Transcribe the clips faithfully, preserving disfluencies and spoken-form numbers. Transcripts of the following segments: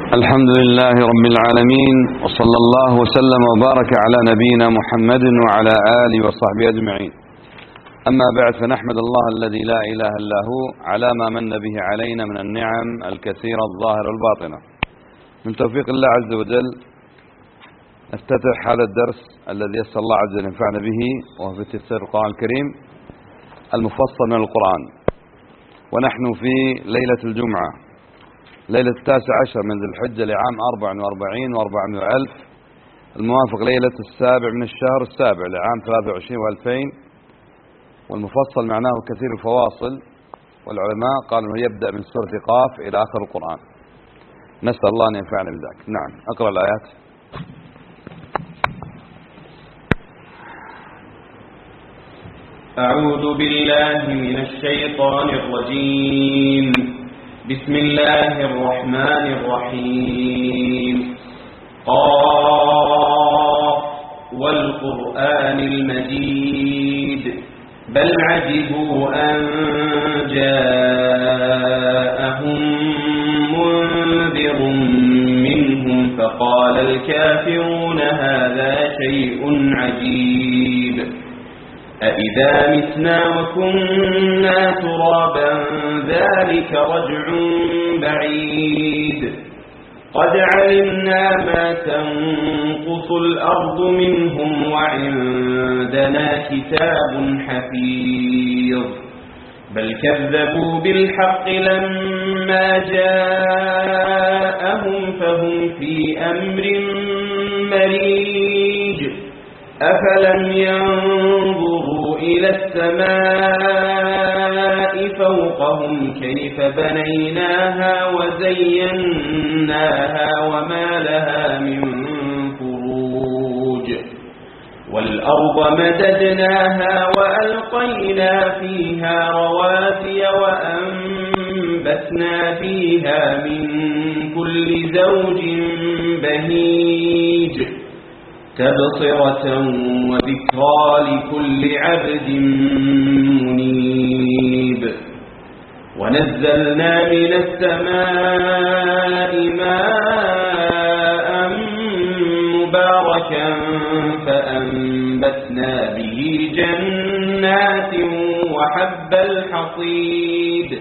الحمد لله رب العالمين، وصلى الله وسلم وبارك على نبينا محمد وعلى آله وصحبه أجمعين. أما بعد، فنحمد الله الذي لا إله إلا هو على ما من به علينا من النعم الكثيرة الظاهرة والباطنة. من توفيق الله عز وجل نفتتح هذا الدرس الذي يسر الله عز وجل ينفعنا به، وهو في تفسير القرآن الكريم المفصل من القرآن. ونحن في ليلة الجمعة، ليلة التاسع عشر من ذي الحجة لعام أربع وأربعين وأربعمائة ألف، الموافق ليلة السابع من الشهر السابع لعام ثلاثة وعشرين وألفين. والمفصل معناه كثير الفواصل، والعلماء قالوا أنه يبدأ من سورة قاف إلى آخر القرآن. نسأل الله أن ينفعنا بذلك. نعم، أقرأ الآيات. أعوذ بالله من الشيطان الرجيم. بسم الله الرحمن الرحيم. قاف والقرآن المجيد بل عجبوا أن جاءهم منذر منهم فقال الكافرون هذا شيء عجيب. أإذا متنا وكنا ترابا ذلك رجع بعيد. قد علمنا ما تنقص الأرض منهم وعندنا كتاب حفيظ. بل كذبوا بالحق لما جاءهم فهم في أمر مريج. أفلم ينظروا إلى السماء فوقهم كيف بنيناها وزيناها وما لها من فروج. والأرض مددناها وألقينا فيها رواسي وأنبتنا فيها من كل زوج بهيج تبصرة وذكرى لكل عبد منيب. ونزلنا من السماء ماء مباركا فأنبتنا به جنات وحب الحصيد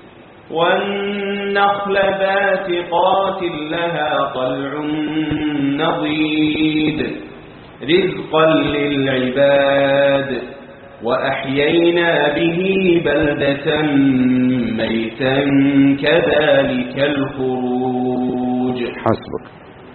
والنخل باسقات لها طلع نضيد رزقا للعباد. وأحيينا به بلدة ميتا كذلك الخروج. حسبك.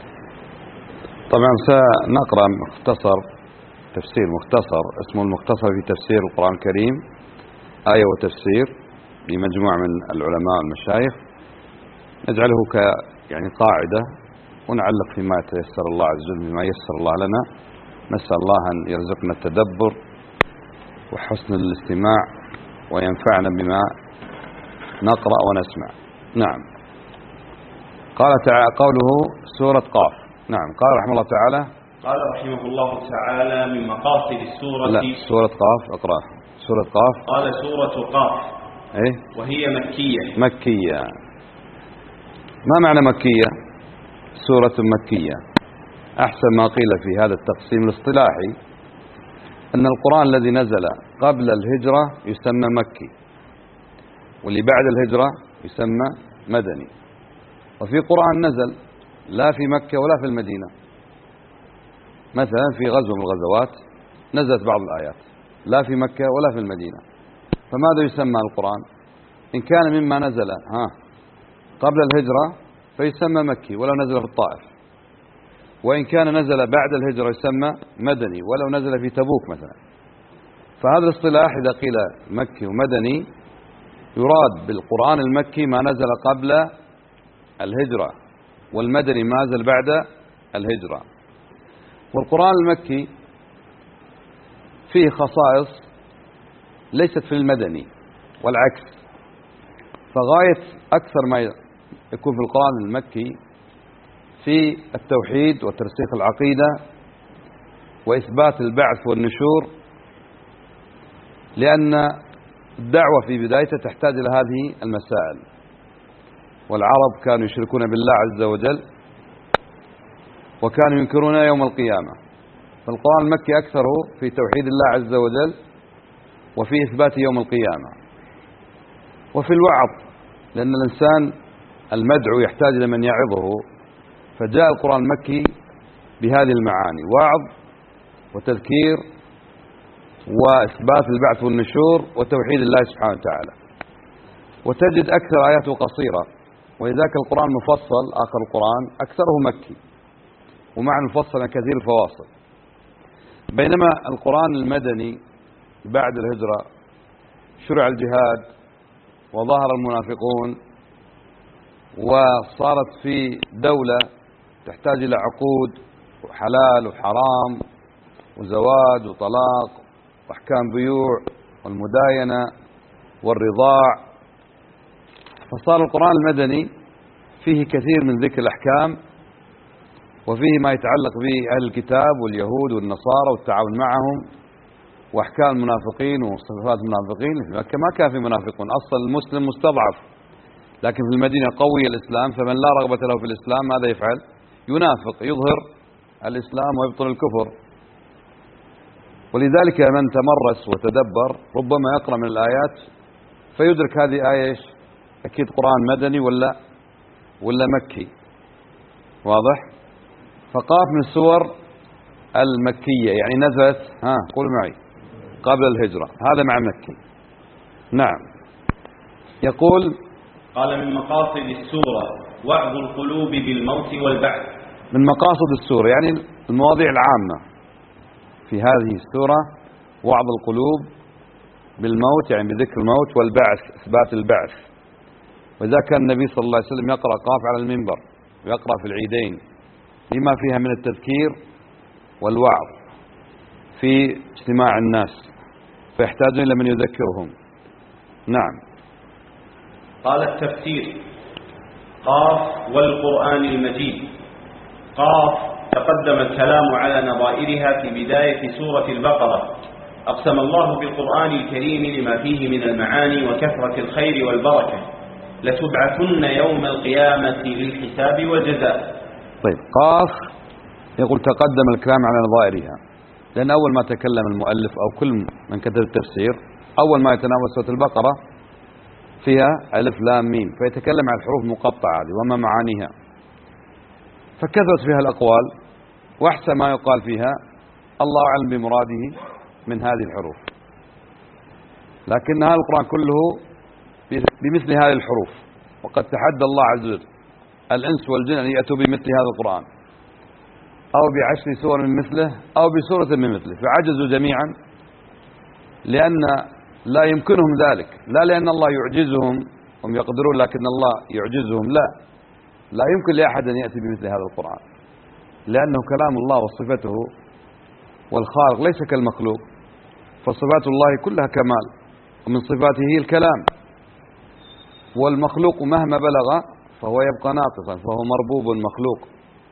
طبعا سنقرأ مختصر تفسير مختصر اسمه المختصر في تفسير القرآن الكريم، آية وتفسير، لمجموعة من العلماء والمشايخ، نجعله ك يعني قاعدة، ونعلق فيما يتيسر الله عز وجل بما يسر الله لنا. نسأل الله أن يرزقنا التدبر وحسن الاستماع وينفعنا بما نقرأ ونسمع. نعم. قال تعالى قوله سورة قاف. نعم. قال رحمه الله تعالى قال رحمه الله تعالى من مقاصد السورة لا سورة قاف اقرأ سورة قاف. قال سورة قاف إيه؟ وهي مكية. مكية. ما معنى مكية؟ سورة مكية. أحسن ما قيل في هذا التقسيم الاصطلاحي أن القرآن الذي نزل قبل الهجرة يسمى مكي، واللي بعد الهجرة يسمى مدني. وفي قرآن نزل لا في مكة ولا في المدينة، مثلا في غزوة من الغزوات نزلت بعض الآيات لا في مكة ولا في المدينة، فماذا يسمى القرآن؟ إن كان مما نزل ها قبل الهجرة فيسمى مكي ولو نزل في الطائف، وإن كان نزل بعد الهجرة يسمى مدني ولو نزل في تبوك مثلا. فهذا الاصطلاح إذا قيل مكي ومدني يراد بالقرآن المكي ما نزل قبل الهجرة، والمدني ما نزل بعد الهجرة. والقرآن المكي فيه خصائص ليست في المدني والعكس، فغاية أكثر ما يكون في القرآن المكي في التوحيد وترسيخ العقيدة وإثبات البعث والنشور، لأن الدعوة في بدايتها تحتاج إلى هذه المسائل. والعرب كانوا يشركون بالله عز وجل وكانوا ينكرون يوم القيامة. فالقرآن المكي أكثره في توحيد الله عز وجل وفي إثبات يوم القيامة وفي الوعظ، لأن الإنسان المدعو يحتاج إلى من يعظه، فجاء القرآن المكي بهذه المعاني: وعظ وتذكير وإثبات البعث والنشور وتوحيد الله سبحانه وتعالى. وتجد أكثر آياته قصيرة، ولذلك القرآن مفصل، آخر القرآن أكثره مكي ومع المفصل كثير الفواصل. بينما القرآن المدني بعد الهجرة شرع الجهاد وظهر المنافقون وصارت في دولة تحتاج إلى عقود وحلال وحرام وزواج وطلاق وأحكام بيوع والمداينة والرضاع، فصار القرآن المدني فيه كثير من ذكر الأحكام وفيه ما يتعلق بأهل الكتاب واليهود والنصارى والتعاون معهم وأحكام المنافقين وصفات المنافقين. ما كان في منافقون، أصلا المسلم مستضعف، لكن في المدينة قوي الإسلام، فمن لا رغبة له في الإسلام ماذا يفعل؟ ينافق، يظهر الإسلام ويبطل الكفر. ولذلك من تمرس وتدبر ربما يقرأ من الآيات فيدرك هذه آية إيش؟ أكيد قرآن مدني ولا ولا مكي، واضح؟ فقاف من السور المكية، يعني نزلت، ها قولوا معي، قبل الهجرة، هذا مع مكي. نعم. يقول: قال من مقاصد السورة وعظ القلوب بالموت والبعث. من مقاصد السورة يعني المواضيع العامة في هذه السورة وعظ القلوب بالموت، يعني بذكر الموت، والبعث، إثبات البعث. وإذا كان النبي صلى الله عليه وسلم يقرأ قاف على المنبر ويقرأ في العيدين لما فيها من التذكير والوعظ في اجتماع الناس، فيحتاجون إلى من يذكرهم. نعم. قال التفسير: قاف والقرآن المجيد. قاف تقدم الكلام على نظائرها في بداية سورة البقرة. أقسم الله بالقرآن الكريم لما فيه من المعاني وكثرة الخير والبركة. لتبعثن يوم القيامة للحساب والجزاء. طيب، قاف يقول تقدم الكلام على نظائرها، لأن أول ما تكلم المؤلف أو كل من كتب التفسير أول ما يتناول سورة البقرة فيها ألف لام ميم، فيتكلم عن الحروف المقطعة وما معانيها، فكثرت فيها الأقوال، وأحسن ما يقال فيها الله أعلم بمراده من هذه الحروف. لكن هذا القرآن كله بمثل هذه الحروف، وقد تحدى الله عز وجل الإنس والجن أن يأتوا بمثل هذا القرآن أو بعشر سور من مثله أو بسورة من مثله، فعجزوا جميعا، لأن لا يمكنهم ذلك، لا لأن الله يعجزهم هم يقدرون لكن الله يعجزهم، لا لا يمكن لأحد أن يأتي بمثل هذا القرآن، لأنه كلام الله وصفته، والخالق ليس كالمخلوق، فصفات الله كلها كمال، ومن صفاته هي الكلام، والمخلوق مهما بلغ فهو يبقى ناقصا، فهو مربوب مخلوق.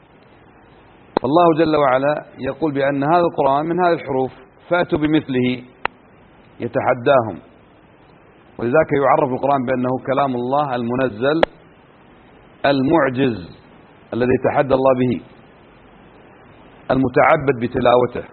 فالله جل وعلا يقول بأن هذا القرآن من هذه الحروف، فأتوا بمثله، يتحداهم. ولذلك يعرف القرآن بأنه كلام الله المنزل المعجز الذي يتحدى الله به، المتعبد بتلاوته.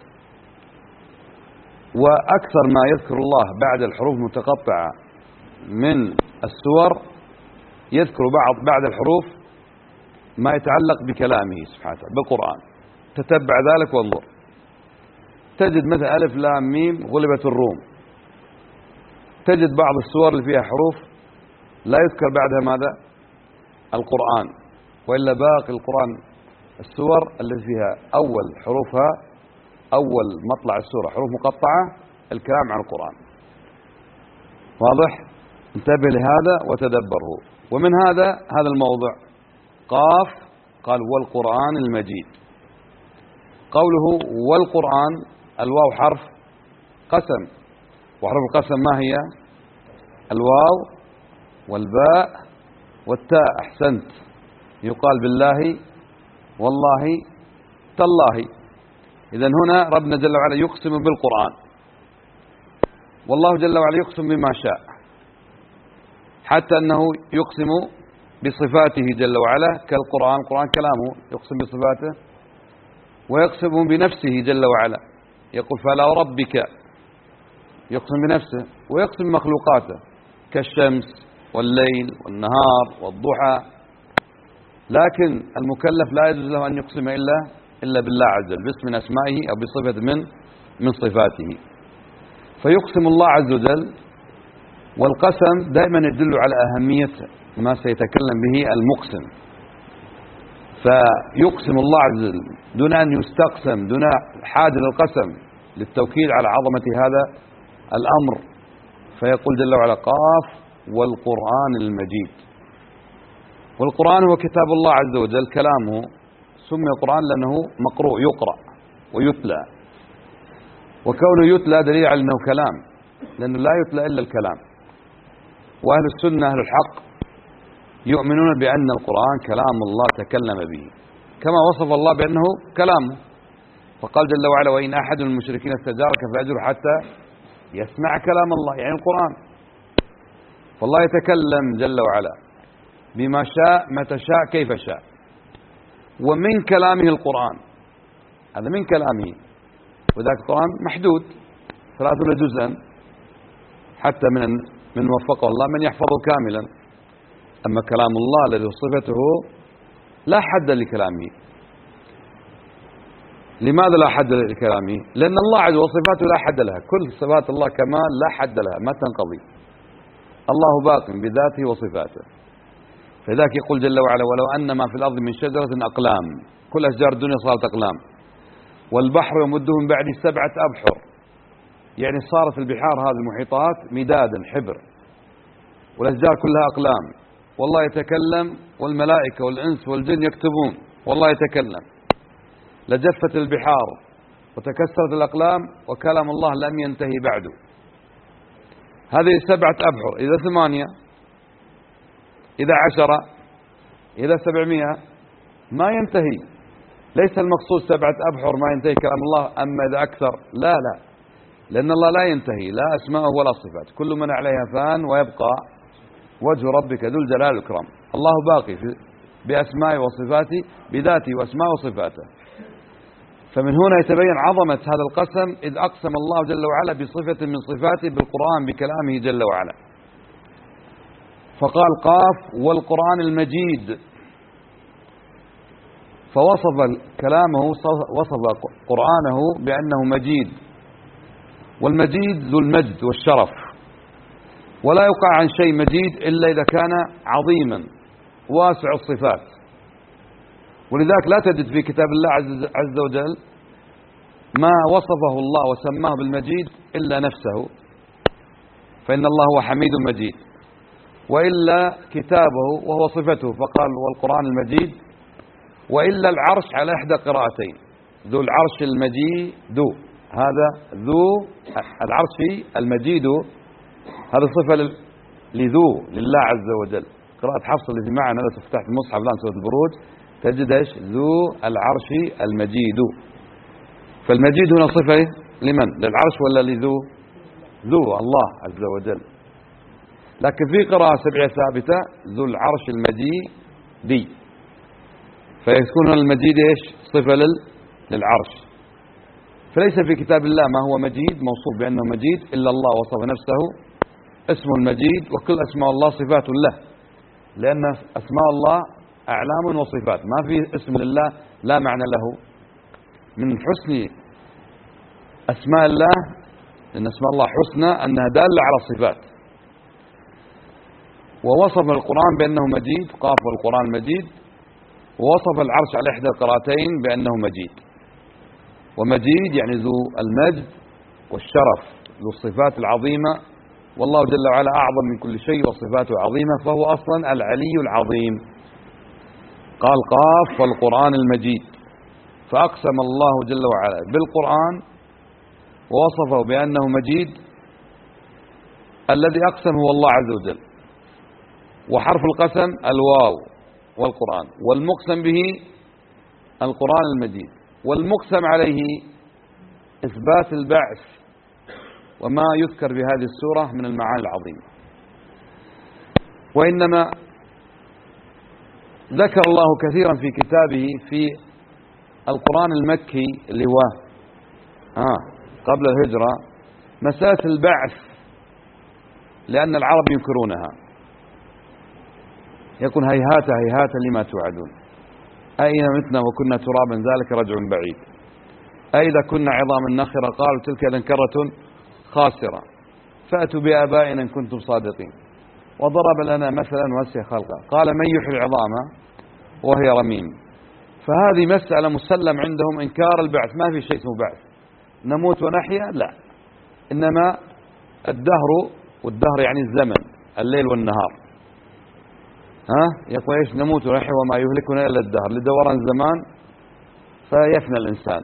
وأكثر ما يذكر الله بعد الحروف المتقطعة من السور يذكر بعض بعد الحروف ما يتعلق بكلامه سبحانه وتعالى بالقرآن. تتبع ذلك وانظر، تجد مثل ألف لام ميم غلبت الروم، تجد بعض السور اللي فيها حروف لا يذكر بعدها ماذا؟ القرآن، وإلا باقي القرآن السور التي فيها أول حروفها أول مطلع السورة حروف مقطعة الكلام عن القرآن. واضح؟ انتبه لهذا وتدبره. ومن هذا هذا الموضع قاف قال والقرآن المجيد. قوله والقرآن، الواو حرف قسم، وحرف القسم ما هي؟ الواو والباء والتاء. أحسنت. يقال بالله والله تالله. إذن هنا ربنا جل وعلا يقسم بالقرآن، والله جل وعلا يقسم بما شاء، حتى أنه يقسم بصفاته جل وعلا كالقرآن. القرآن كلامه يقسم بصفاته، ويقسم بنفسه جل وعلا، يقول فلا وربك، يقسم بنفسه، ويقسم مخلوقاته كالشمس والليل والنهار والضحى. لكن المكلف لا يجوز له أن يقسم إلا إلا بالله عز وجل باسم من أسمائه أو بصفة من من صفاته، فيقسم الله عز وجل. والقسم دائما يدل على أهمية ما سيتكلم به المقسم، فيقسم الله عز وجل دون أن يستقسم، دون حاجة للقسم للتوكيد على عظمة هذا الأمر، فيقول جل وعلا قاف والقرآن المجيد. والقرآن هو كتاب الله عز وجل، كلامه سمي قرآن لأنه مقروء يقرأ ويتلى، وكونه يتلى دليل على أنه كلام، لأنه لا يتلى إلا الكلام. وأهل السنة أهل الحق يؤمنون بأن القرآن كلام الله تكلم به كما وصف الله بأنه كلامه، فقال جل وعلا وإن أحد من المشركين استجارك فأجره حتى يسمع كلام الله، يعني القرآن. فالله يتكلم جل وعلا بما شاء متى شاء كيف شاء، ومن كلامه القرآن، هذا من كلامه. وذاك القرآن محدود ثلاثون جزءا، حتى من من وفقه الله من يحفظه كاملا. أما كلام الله الذي صفته لا حد لكلامه. لماذا لا حد لكلامه؟ لأن الله عز وجل صفاته لا حد لها، كل صفات الله كمال لا حد لها ما تنقضي. الله باق بذاته وصفاته. فذاك يقول جل وعلا ولو أن ما في الأرض من شجرة أقلام، كل أشجار الدنيا صارت أقلام، والبحر يمده من بعد سبعة أبحر، يعني صارت البحار هذه المحيطات مدادا حبر، والأشجار كلها أقلام، والله يتكلم والملائكة والإنس والجن يكتبون والله يتكلم، لجفت البحار وتكسرت الأقلام وكلام الله لم ينتهي بعده. هذه سبعة أبحر، إذا ثمانية، إذا عشرة، إذا سبعمائة ما ينتهي. ليس المقصود سبعة أبحر ما ينتهي كلام الله، أما إذا أكثر لا لا لأن الله لا ينتهي لا أسماءه ولا صفات، كل من عليها فان ويبقى وجه ربك ذو الجلال والإكرام. الله باقي بأسمائه وصفاته بذاته وأسمائه وصفاته. فمن هنا يتبين عظمة هذا القسم، إذ أقسم الله جل وعلا بصفة من صفاته بالقرآن بكلامه جل وعلا، فقال قاف والقرآن المجيد، فوصف كلامه وصف قرآنه بأنه مجيد، والمجيد ذو المجد والشرف، ولا يقع عن شيء مجيد إلا إذا كان عظيما واسع الصفات. ولذلك لا تجد في كتاب الله عز وجل ما وصفه الله وسماه بالمجيد إلا نفسه، فإن الله هو حميد مجيد، وإلا كتابه وهو صفته فقال والقرآن المجيد، وإلا العرش على إحدى قراءتين ذو العرش المجيد، هذا ذو العرش المجيد، هذا صفة لذو لله عز وجل. قراءة حفص التي معنا لو تفتح المصحف الآن سورة البروج تجد ايش؟ ذو العرش المجيد. فالمجيد هنا صفة لمن؟ للعرش ولا لذو؟ ذو الله عز وجل. لكن في قراءة سبعية ثابتة ذو العرش المجيد، فيكون المجيد ايش؟ صفة للعرش. فليس في كتاب الله ما هو مجيد موصوف بأنه مجيد إلا الله وصف نفسه اسمه المجيد، وكل أسماء الله صفات له، لأن أسماء الله أعلام وصفات، ما في اسم لله لا معنى له. من حسن أسماء الله إن أسماء الله حسنى أنها دالة على الصفات. ووصف القرآن بأنه مجيد، قاف القرآن المجيد، ووصف العرش على إحدى القراءتين بأنه مجيد. ومجيد يعني ذو المجد والشرف، ذو الصفات العظيمة، والله جل وعلا أعظم من كل شيء وصفاته عظيمة، فهو أصلا العلي العظيم. قال قاف والقرآن المجيد، فأقسم الله جل وعلا بالقرآن ووصفه بأنه مجيد. الذي أقسم هو الله عز وجل، وحرف القسم الواو والقرآن، والمقسم به القرآن المجيد، والمقسم عليه إثبات البعث وما يذكر بهذه السورة من المعاني العظيمة. وإنما ذكر الله كثيرا في كتابه في القرآن المكي اللي هو آه قبل الهجرة مسألة البعث، لأن العرب ينكرونها، يكون هيهات هيهات لما توعدون، أين متنا وكنا ترابا ذلك رجع بعيد، أئذا كنا عظاما نخرة قالوا تلك إذا كرة خاسرة، فأتوا بآبائنا إن كنتم صادقين، وضرب لنا مثلا وسع خلقه قال من يحيي العظام وهي رميم. فهذه مسألة مسلم عندهم إنكار البعث، ما في شيء اسمه بعث، نموت ونحيا لا، إنما الدهر، والدهر يعني الزمن الليل والنهار، ها يقول إيش نموت ونحيا وما يهلكنا إلا الدهر لدوران الزمان فيفنى الإنسان.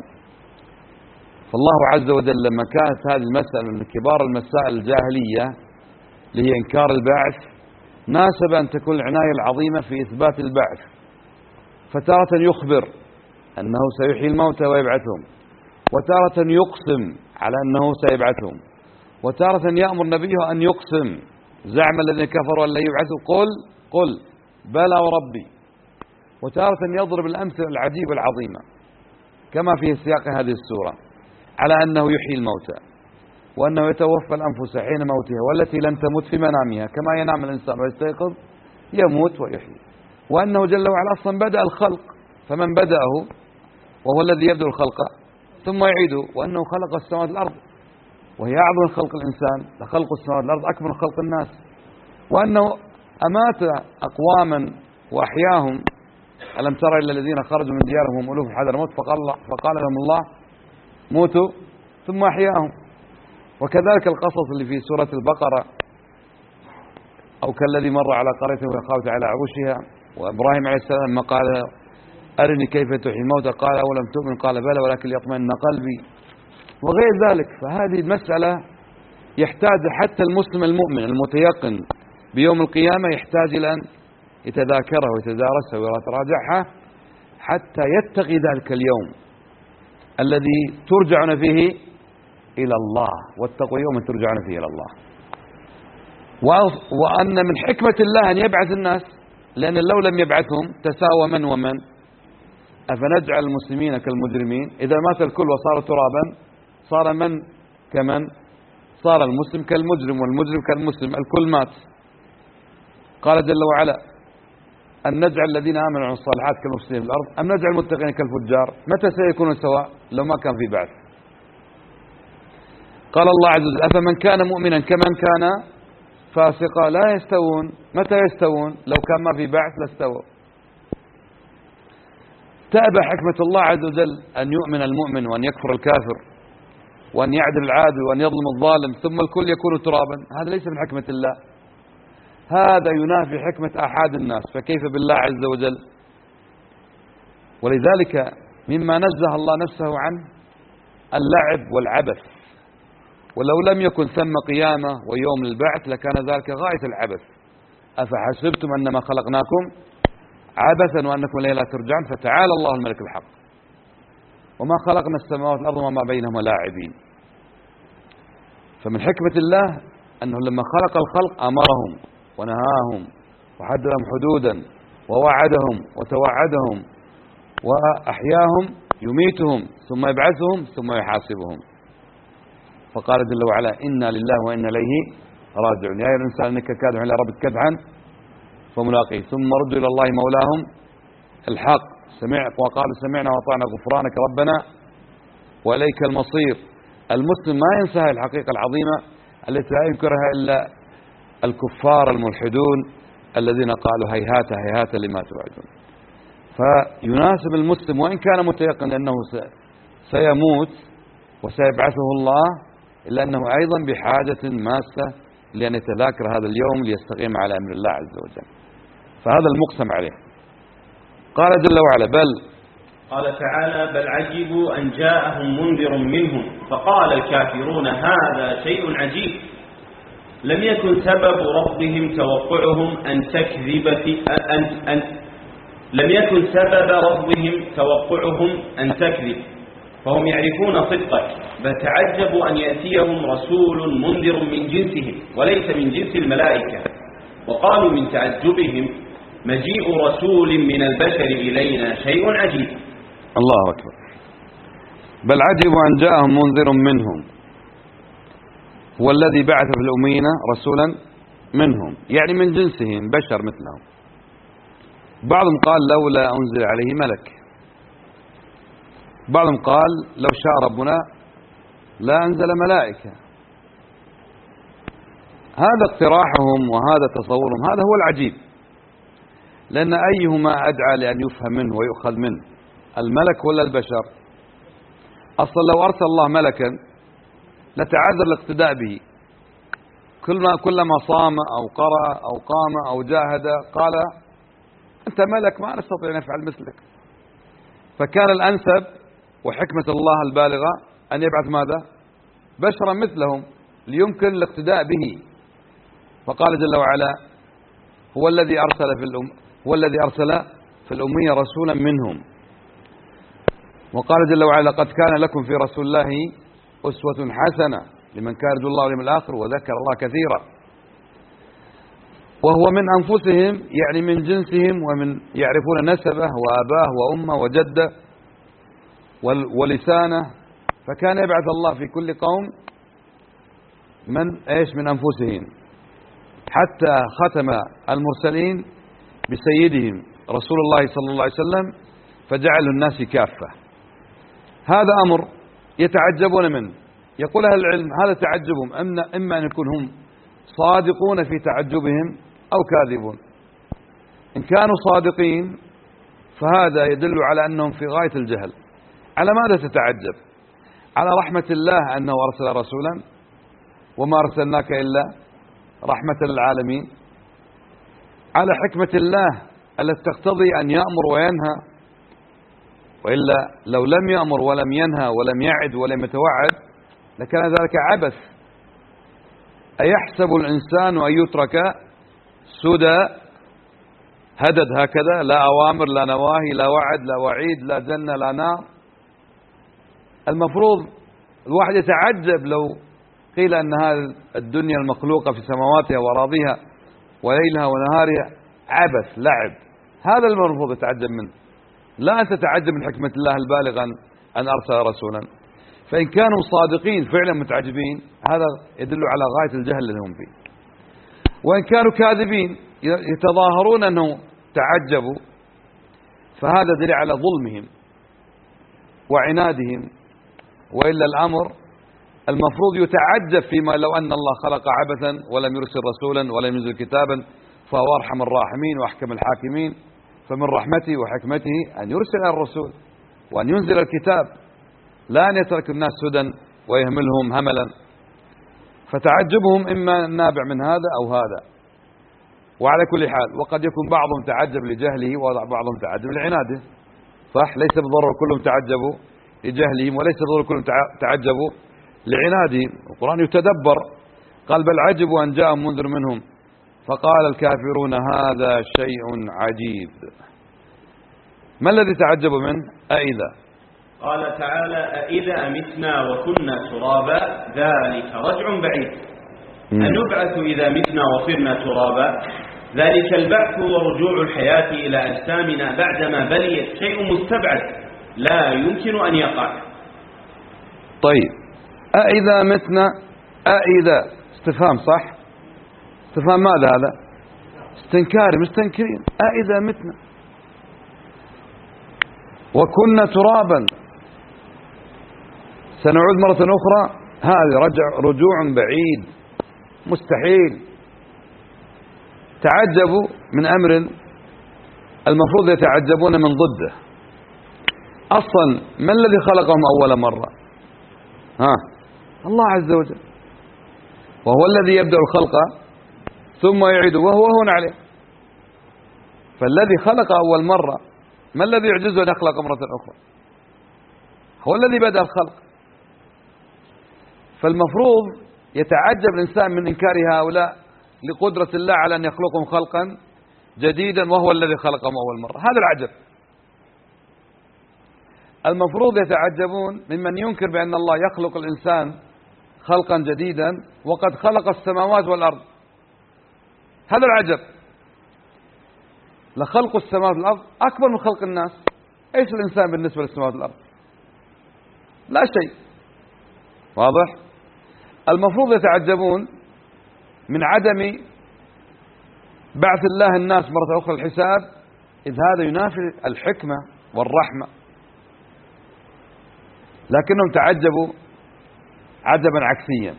فالله عز وجل لما كانت هذه المسألة من كبار المسائل الجاهلية اللي هي إنكار البعث، ناسب أن تكون العناية العظيمة في إثبات البعث، فتارة يخبر أنه سيحيي الموتى ويبعثهم، وتارة يقسم على أنه سيبعثهم، وتارة يأمر نبيه أن يقسم زعم الذين كفروا أن لا يبعثوا قل قل بلى وربي، وتارة يضرب الأمثلة العجيبة العظيمة كما في سياق هذه السورة على أنه يحيي الموتى، وأنه يتوفى الأنفس حين موتها والتي لم تمت في منامها كما ينام الإنسان ويستيقظ يموت ويحيي، وأنه جل وعلا أصلا بدأ الخلق، فمن بدأه وهو الذي يبدأ الخلق ثم يعيده، وأنه خلق السماوات والأرض وهي أعظم من خلق الإنسان، لخلق السماوات والأرض أكبر من خلق الناس، وأنه أمات أقواما وأحياهم، ألم تر إلى الذين خرجوا من ديارهم وهم ألوف حذر الموت فقال, فقال لهم الله موتوا ثم أحياهم. وكذلك القصص اللي في سورة البقرة، أو كالذي مر على قرية وخافت على عروشها، وإبراهيم عليه السلام لما قال أرني كيف تحيي الموتى قال أولم تؤمن قال بلى ولكن ليطمئن قلبي، وغير ذلك. فهذه المسألة يحتاج حتى المسلم المؤمن المتيقن بيوم القيامة يحتاج إلى أن يتذاكرها ويتدارسها ويتراجعها حتى يتقي ذلك اليوم الذي ترجعون فيه إلى الله، واتقوا يوما ترجعون فيه إلى الله. وأن من حكمة الله أن يبعث الناس، لأن لو لم يبعثهم تساوى من ومن، أفنجعل المسلمين كالمجرمين، إذا مات الكل وصار ترابا صار من كمن، صار المسلم كالمجرم والمجرم كالمسلم، الكل مات. قال جل وعلا أن نجعل الذين آمنوا وعملوا الصالحات كالمفسدين في الأرض أم نجعل المتقين كالفجار، متى سيكونوا سواء لو ما كان في بعث. قال الله عز وجل أفمن كان مؤمنا كمن كان فاسقا لا يستوون، متى يستوون؟ لو كان ما في بعث لاستووا. تأبى حكمة الله عز وجل أن يؤمن المؤمن وأن يكفر الكافر وأن يعدل العادل وأن يظلم الظالم ثم الكل يكون ترابا، هذا ليس من حكمة الله، هذا ينافي حكمة أحد الناس، فكيف بالله عز وجل؟ ولذلك مما نزه الله نفسه عنه اللعب والعبث، ولو لم يكن ثم قيامة ويوم البعث لكان ذلك غاية العبث. أفحسبتم أنما خلقناكم عبثا وأنكم إلينا لا ترجعون فتعالى الله الملك الحق وما خلقنا السماوات والأرض وما بينهما لاعبين. فمن حكمة الله أنه لما خلق الخلق أمرهم ونهاهم وحد لهم حدودا ووعدهم وتوعدهم وأحياهم يميتهم ثم يبعثهم ثم يحاسبهم. فقال جل وعلا إنا لله وإنا إليه راجعون، يا أيها الإنسان إنك كادح إلى ربك كدحا فملاقيه ثم ردوا إلى الله مولاهم الحق سمع وقالوا سمعنا وأطعنا غفرانك ربنا وإليك المصير. المسلم ما ينسى هذه الحقيقة العظيمة التي لا ينكرها إلا الكفار الملحدون الذين قالوا هيهات هيهات لما توعدون. فيناسب المسلم وإن كان متيقن أنه سيموت وسيبعثه الله، إلا أنه أيضا بحاجة ماسة لأن يتذاكر هذا اليوم ليستقيم على أمر الله عز وجل، فهذا المقسم عليه. قال جل وعلا بل قال تعالى بل عجبوا أن جاءهم منذر منهم فقال الكافرون هذا شيء عجيب. لم يكن سبب ربهم توقعهم أن تكذب أن أن لم يكن سبب ربهم توقعهم أن تكذب، فهم يعرفون صدقك، بل تعجبوا أن يأتيهم رسول منذر من جنسهم وليس من جنس الملائكة، وقالوا من تعجبهم مجيء رسول من البشر إلينا شيء عجيب. الله أكبر. بل عجبوا أن جاءهم منذر منهم، هو الذي بعث في الأميين رسولا منهم، يعني من جنسهم بشر مثلهم. بعضهم قال لولا أنزل عليه ملك، بعضهم قال لو شاء ربنا لا أنزل ملائكة. هذا اقتراحهم وهذا تصورهم، هذا هو العجيب، لأن أيهما أدعى لأن يفهم منه ويؤخذ منه، الملك ولا البشر؟ أصلا لو أرسل الله ملكا لتعذر الاقتداء به، كلما كلما صام أو قرأ أو قام أو جاهد قال أنت ملك ما نستطيع أن نفعل مثلك. فكان الأنسب وحكمة الله البالغة أن يبعث ماذا؟ بشرا مثلهم ليمكن الاقتداء به. فقال جل وعلا هو الذي أرسل في الأم هو الذي أرسل في الأمية رسولا منهم. وقال جل وعلا قد كان لكم في رسول الله أسوة حسنة لمن كان يرجو الله واليوم الآخر وذكر الله كثيرا. وهو من أنفسهم، يعني من جنسهم، ومن يعرفون نسبه وأباه وأمه وجده ولسانه. فكان يبعث الله في كل قوم من ايش من أنفسهم، حتى ختم المرسلين بسيدهم رسول الله صلى الله عليه وسلم فجعل الناس كافة. هذا أمر يتعجبون منه. يقول أهل العلم هذا تعجبهم إما أن يكون هم صادقون في تعجبهم أو كاذبون. إن كانوا صادقين فهذا يدل على أنهم في غاية الجهل. على ماذا تتعجب؟ على رحمة الله أنه أرسل رسولا وما أرسلناك إلا رحمة للعالمين، على حكمة الله التي تقتضي أن يأمر وينهى، وإلا لو لم يأمر ولم ينهى ولم يعد ولم يتوعد لكان ذلك عبث. أيحسب الإنسان أن يترك سدى هدد هكذا، لا أوامر لا نواهي لا وعد لا وعيد لا جنة لا نار؟ المفروض الواحد يتعجب لو قيل أن هذه الدنيا المخلوقة في سماواتها وأراضيها وليلها ونهارها عبث لعب. هذا المفروض يتعجب منه، لا أن تتعجب من حكمة الله البالغة أن أرسل رسولا. فإن كانوا صادقين فعلا متعجبين هذا يدل على غاية الجهل الذي هم فيه. وإن كانوا كاذبين يتظاهرون أنه تعجبوا فهذا دليل على ظلمهم وعنادهم. وإلا الأمر المفروض يتعجب فيما لو أن الله خلق عبثا ولم يرسل رسولا ولم ينزل كتابا فهو أرحم الراحمين وأحكم الحاكمين. فمن رحمته وحكمته أن يرسل الرسول وأن ينزل الكتاب، لا أن يترك الناس سدى ويهملهم هملا. فتعجبهم إما نابع من هذا أو هذا. وعلى كل حال وقد يكون بعضهم تعجب لجهله وبعضهم تعجب لعناده، صح؟ ليس بالضرورة كلهم تعجبوا لجهلهم وليس بالضرورة كلهم تعجبوا لعنادهم. القرآن يتدبر. قال بل عجبوا أن جاءهم منذر منهم فقال الكافرون هذا شيء عجيب. ما الذي تعجبوا منه؟ أإذا قال تعالى أإذا متنا وكنا ترابا ذلك رجع بعيد. أنبعث إذا متنا وصرنا ترابا؟ ذلك البعث ورجوع الحياة إلى أجسامنا بعدما بليت شيء مستبعد لا يمكن أن يقع. طيب أإذا متنا، أإذا استفهام صح؟ استفهام ماذا هذا؟ استنكاري مستنكرين. أإذا متنا وكنا ترابا سنعود مرة أخرى؟ هذا رجع رجوع بعيد مستحيل. تعجبوا من أمر المفروض يتعجبون من ضده. أصلا ما الذي خلقهم أول مرة؟ ها الله عز وجل، وهو الذي يبدأ الخلق ثم يعيده وهو هون عليه. فالذي خلق أول مرة ما الذي يعجزه أن يخلق مرة أخرى؟ هو الذي بدأ الخلق. فالمفروض يتعجب الإنسان من إنكار هؤلاء لقدرة الله على أن يخلقهم خلقا جديدا وهو الذي خلقهم أول مرة. هذا العجب. المفروض يتعجبون ممن ينكر بأن الله يخلق الإنسان خلقا جديدا وقد خلق السماوات والأرض. هذا العجب. لخلق السماوات والأرض أكبر من خلق الناس. إيش الإنسان بالنسبة للسماوات والأرض؟ لا شيء. واضح؟ المفروض يتعجبون من عدم بعث الله الناس مرة أخرى الحساب، إذ هذا ينافي الحكمة والرحمة، لكنهم تعجبوا عجبا عكسيا.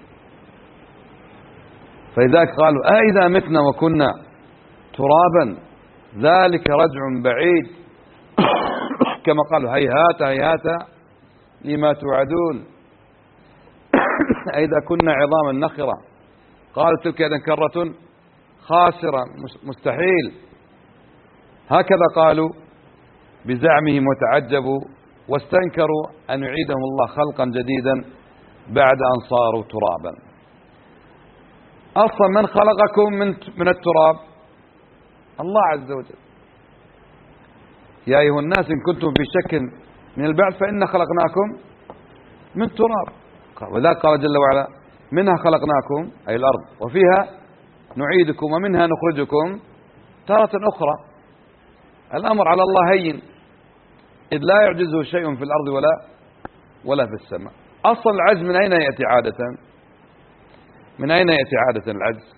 فلذلك قالوا أإذا متنا وكنا ترابا ذلك رجع بعيد كما قالوا هيهات هيهات لما توعدون أإذا كنا عظاما نخرة قالوا تلك إذا كرة خاسرة مستحيل. هكذا قالوا بزعمهم وتعجبوا واستنكروا أن يعيدهم الله خلقا جديدا بعد أن صاروا ترابا. أصلا من خلقكم من من التراب؟ الله عز وجل. يا أيها الناس إن كنتم في شك من البعث فإنا خلقناكم من تراب. وذلك قال جل وعلا منها خلقناكم أي الأرض وفيها نعيدكم ومنها نخرجكم تارة أخرى. الأمر على الله هين، إذ لا يعجزه شيء في الأرض ولا ولا في السماء. أصل العجز من أين يأتي عادة؟ من أين يأتي عادة العجز؟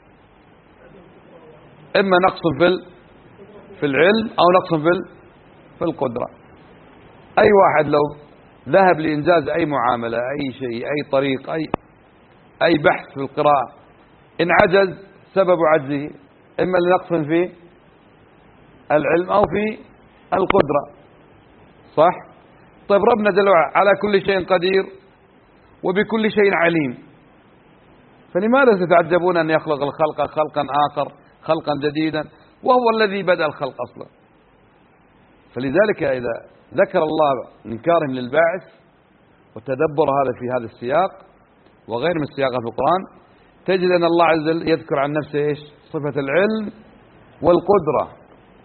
إما نقص في في العلم أو نقص في في القدرة. أي واحد لو ذهب لإنجاز أي معاملة أي شيء أي طريق أي أي بحث في القراءة، إن عجز سبب عجزه إما لنقص في العلم أو في القدرة. صح؟ طيب ربنا جل وعلا على كل شيء قدير وبكل شيء عليم، فلماذا تتعجبون أن يخلق الخلق خلقا آخر خلقا جديدا وهو الذي بدأ الخلق أصلا؟ فلذلك إذا ذكر الله إنكارهم للباعث وتدبر هذا في هذا السياق وغير من السياقات في القرآن، تجد أن الله عز وجل يذكر عن نفسه إيش؟ صفة العلم والقدرة.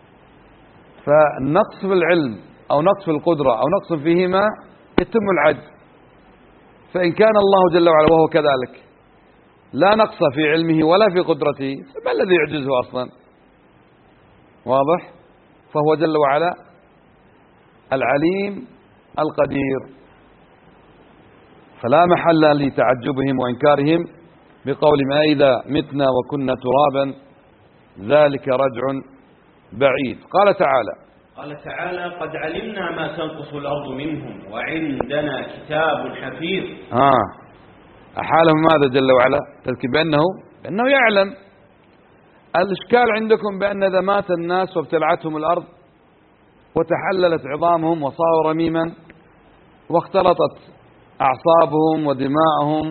فالنقص في العلم أو نقص في القدرة أو نقص فيهما يتم العجز. فإن كان الله جل وعلا وهو كذلك لا نقص في علمه ولا في قدرته، فما الذي يعجزه أصلا؟ واضح؟ فهو جل وعلا العليم القدير، فلا محل لتعجبهم وإنكارهم بقول ما إذا متنا وكنا ترابا ذلك رجع بعيد. قال تعالى قال تعالى قد علمنا ما تنقص الأرض منهم وعندنا كتاب حفيظ. آه أحالهم ماذا جل وعلا؟ تذكر بأنه بأنه يعلم. الإشكال عندكم بأن إذا مات الناس وابتلعتهم الأرض وتحللت عظامهم وصاروا رميما واختلطت أعصابهم ودماءهم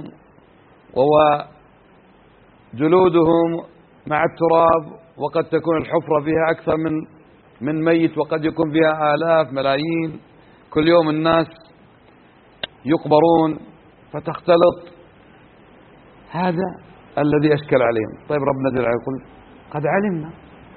وجلودهم مع التراب، وقد تكون الحفرة فيها أكثر من من ميت وقد يكون فيها آلاف ملايين، كل يوم الناس يقبرون فتختلط. هذا الذي أشكل عليهم. طيب ربنا جل وعلا يقول قد علمنا.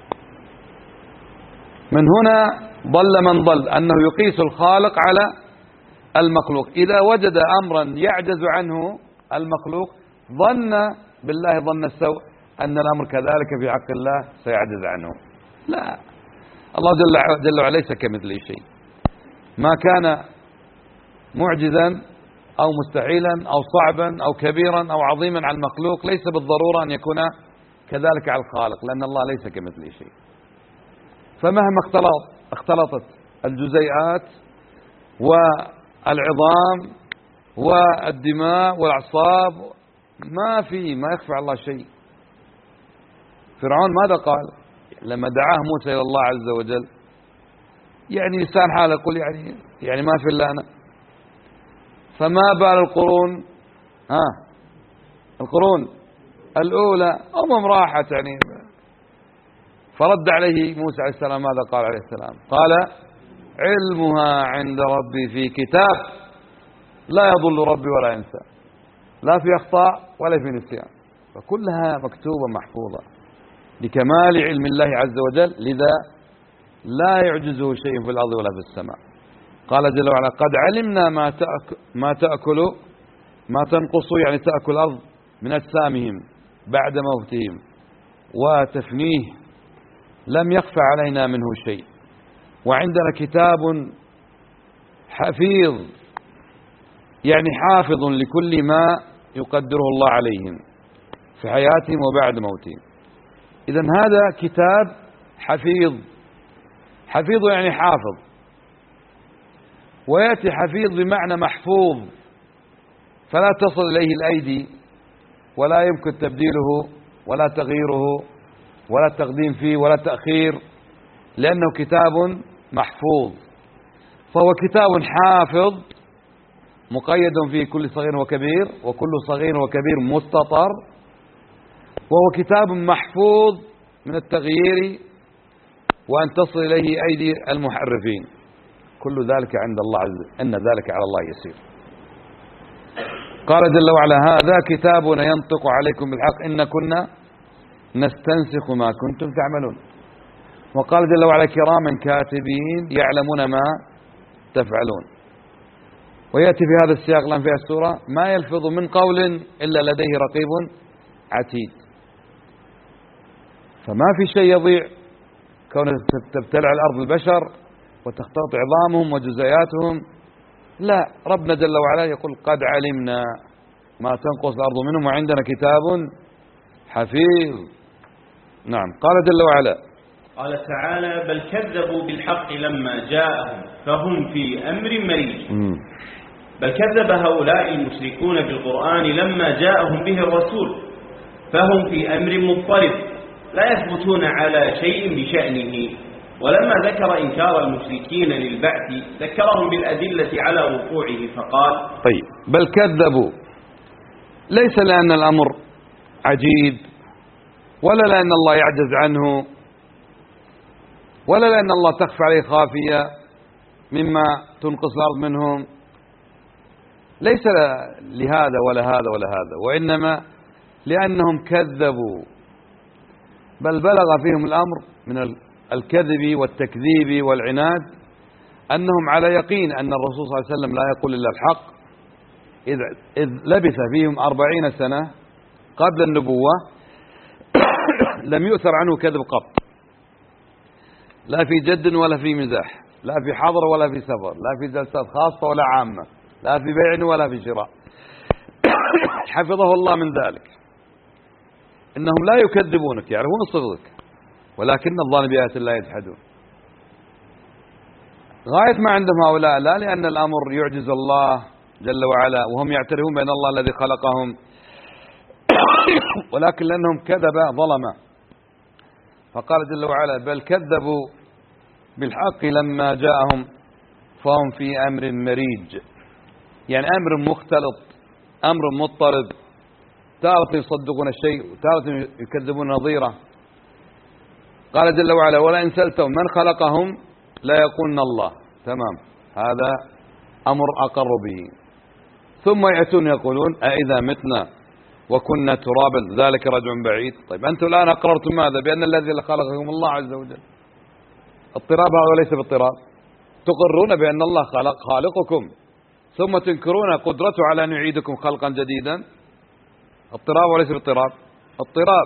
من هنا ضل من ضل أنه يقيس الخالق على المخلوق. إذا وجد أمرا يعجز عنه المخلوق ظن بالله ظن السوء أن الأمر كذلك في حق الله سيعجز عنه. لا، الله جل, جل وعلا ليس كمثله شيء. ما كان معجزا أو مستحيلا أو صعبا أو كبيرا أو عظيما على المخلوق ليس بالضرورة أن يكون كذلك على الخالق، لأن الله ليس كمثله شيء. فمهما اختلط اختلطت الجزيئات والعظام والدماء والأعصاب ما في ما يخفى على الله شيء. فرعون ماذا قال لما دعاه موسى إلى الله عز وجل؟ يعني لسان حاله يقول يعني يعني ما في إلا أنا. فما بال القرون ها القرون الأولى أمم راحت يعني. فرد عليه موسى عليه السلام ماذا قال عليه السلام؟ قال علمها عند ربي في كتاب لا يضل ربي ولا ينسى، لا في أخطاء ولا في نسيان، فكلها مكتوبة محفوظة لكمال علم الله عز وجل، لذا لا يعجزه شيء في الأرض ولا في السماء. قال جل وعلا قد علمنا ما تأكل ما تأكل ما تنقص يعني تأكل الأرض من أجسامهم بعد موتهم وتفنيه لم يخفى علينا منه شيء، وعندنا كتاب حفيظ يعني حافظ لكل ما يقدره الله عليهم في حياتهم وبعد موتهم. إذن هذا كتاب حفيظ، حفيظ يعني حافظ، ويأتي حفيظ بمعنى محفوظ، فلا تصل إليه الأيدي ولا يمكن تبديله ولا تغييره ولا التقديم فيه ولا تأخير، لأنه كتاب محفوظ. فهو كتاب حافظ مقيد فيه كل صغير وكبير، وكل صغير وكبير مستطر، وهو كتاب محفوظ من التغيير وأن تصل إليه أيدي المحرفين. كل ذلك عند الله عز أن ذلك على الله يسير. قال جل وعلا: هذا كتابنا ينطق عليكم بالحق إن كنا نستنسخ ما كنتم تعملون. وقال جل وعلا: كراما كاتبين يعلمون ما تفعلون. ويأتي في هذا السياق الآن في السورة: ما يلفظ من قول إلا لديه رقيب عتيد. فما في شيء يضيع كون تبتلع الأرض البشر وتختلط عظامهم وجزياتهم، لا، ربنا جل وعلا يقول: قد علمنا ما تنقص الأرض منهم وعندنا كتاب حفيظ. نعم. قال جل وعلا: قال تعالى: بل كذبوا بالحق لما جاءهم فهم في أمر مريج. بل كذب هؤلاء المشركون بالقرآن لما جاءهم به الرسول فهم في أمر مضطرب لا يثبتون على شيء بشأنه. ولما ذكر إنكار المشركين للبعث ذكرهم بالأدلة على وقوعه فقال: طيب، بل كذبوا ليس لأن الأمر عجيب، ولا لأن الله يعجز عنه، ولا لأن الله تخفى عليه خافية مما تنقص الأرض منهم، ليس لهذا ولا هذا ولا هذا، وإنما لأنهم كذبوا. بل بلغ فيهم الأمر من الكذب والتكذيب والعناد أنهم على يقين أن الرسول صلى الله عليه وسلم لا يقول إلا الحق، إذ لبث فيهم أربعين سنة قبل النبوة لم يؤثر عنه كذب قط، لا في جد ولا في مزاح، لا في حضر ولا في سفر، لا في جلسات خاصة ولا عامة، لا في بيع ولا في شراء. حفظه الله من ذلك. إنهم لا يكذبونك، يعرفون صدقك، ولكن الظان بآيات الله يجحدون. غاية ما عندهم هؤلاء لا لأن الأمر يعجز الله جل وعلا وهم يعترفون بأن الله الذي خلقهم، ولكن لأنهم كذب ظلمة. فقال جل وعلا: بل كذبوا بالحق لما جاءهم فهم في أمر مريج، يعني أمر مختلط، أمر مضطرب، تارة يصدقون الشيء وتارة يكذبون نظيره. قال جل وعلا: ولئن سألتهم من خلقهم لا يقولن الله. تمام، هذا أمر أقر به. ثم يأتون يقولون: أإذا متنا وكنا ترابا ذلك رجع بعيد. طيب، أنتم الآن أقررتم ماذا؟ بأن الذي خلقكم الله عز وجل. اضطراب هذا وليس باضطراب. تقرون بأن الله خلق خالقكم ثم تنكرون قدرته على أن يعيدكم خلقا جديدا. اضطراب وليس باضطراب. اضطراب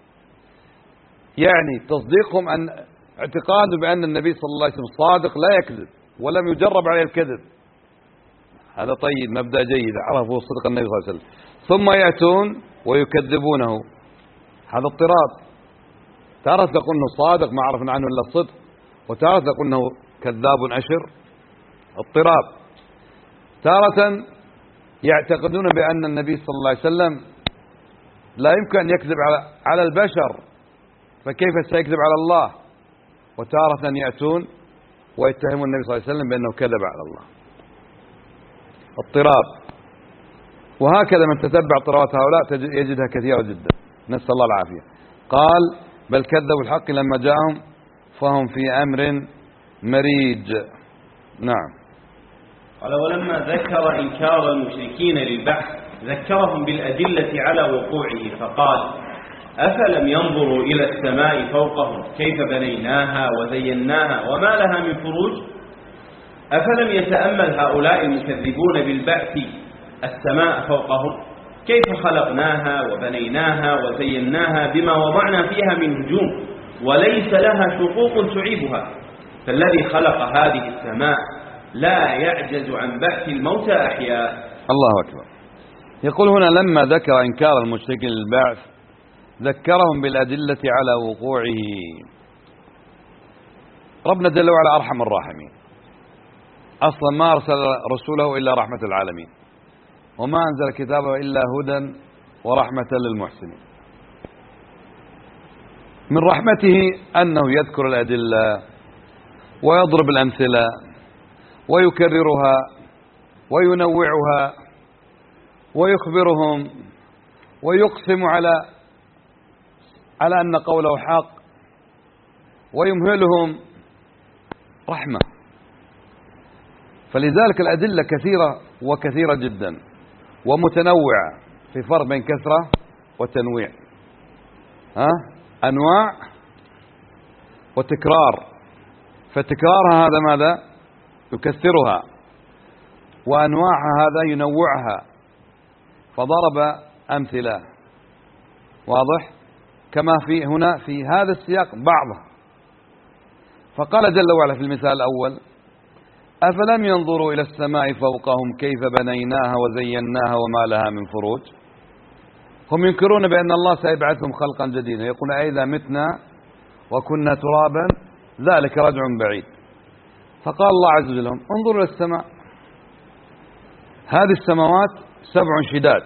يعني تصديقهم أن اعتقاد بأن النبي صلى الله عليه وسلم صادق لا يكذب ولم يجرب عليه الكذب. هذا طيب، مبدأ جيد، عرفوا صدق النبي صلى الله عليه وسلم. ثم يأتون ويكذبونه، هذا اضطراب. تارة تقول انه صادق ما عرفنا عنه الا الصدق، وتارة تقول انه كذاب أشر. اضطراب. تارة يعتقدون بأن النبي صلى الله عليه وسلم لا يمكن أن يكذب على على البشر، فكيف سيكذب على الله؟ وتارة يأتون ويتهمون النبي صلى الله عليه وسلم بأنه كذب على الله. اضطراب. وهكذا من تتبع اضطرابات هؤلاء يجدها كثيرة جدا، نسأل الله العافية. قال: بل كذبوا الحق لما جاءهم فهم في أمر مريج. نعم. قال: ولما ذكر إنكار المشركين للبعث ذكرهم بالأدلة على وقوعه فقال: أفلم ينظروا إلى السماء فوقهم كيف بنيناها وزيناها وما لها من فروج؟ أفلم يتأمل هؤلاء المكذبون بالبعث السماء فوقهم كيف خلقناها وبنيناها وزيناها بما وضعنا فيها من نجوم وليس لها شقوق تعيبها، فالذي خلق هذه السماء لا يعجز عن بعث الموتى أحياء. الله أكبر. يقول هنا لما ذكر إنكار المشركين للبعث ذكرهم بالأدلة على وقوعه. ربنا جل وعلا أرحم الراحمين، أصلا ما أرسل رسوله إلا رحمة العالمين، وما أنزل كتابه إلا هدى ورحمة للمحسنين. من رحمته أنه يذكر الأدلة ويضرب الأمثلة ويكررها وينوعها ويخبرهم ويقسم على على أن قوله حق ويمهلهم رحمة. فلذلك الأدلة كثيرة وكثيرة جدا ومتنوعة، في فرق بين كثرة وتنويع. ها؟ أنواع وتكرار، فتكرارها هذا ماذا؟ يكثرها، وأنواعها هذا ينوعها، فضرب أمثلة. واضح؟ كما في هنا في هذا السياق بعضها. فقال جل وعلا في المثال الأول: أفلم ينظروا إلى السماء فوقهم كيف بنيناها وزيناها وما لها من فروج. هم ينكرون بأن الله سيبعثهم خلقا جديدا، يقولون أئذا متنا وكنا ترابا ذلك رجع بعيد. فقال الله عز وجل: انظروا إلى السماء، هذه السماوات سبع شداد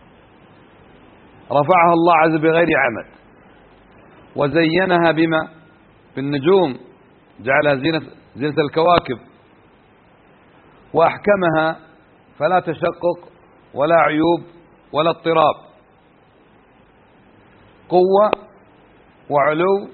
رفعها الله عز وجل بغير عمد، وزينها بما؟ بالنجوم، جعلها زينة, زينة الكواكب، وأحكمها فلا تشقق ولا عيوب ولا اضطراب، قوة وعلو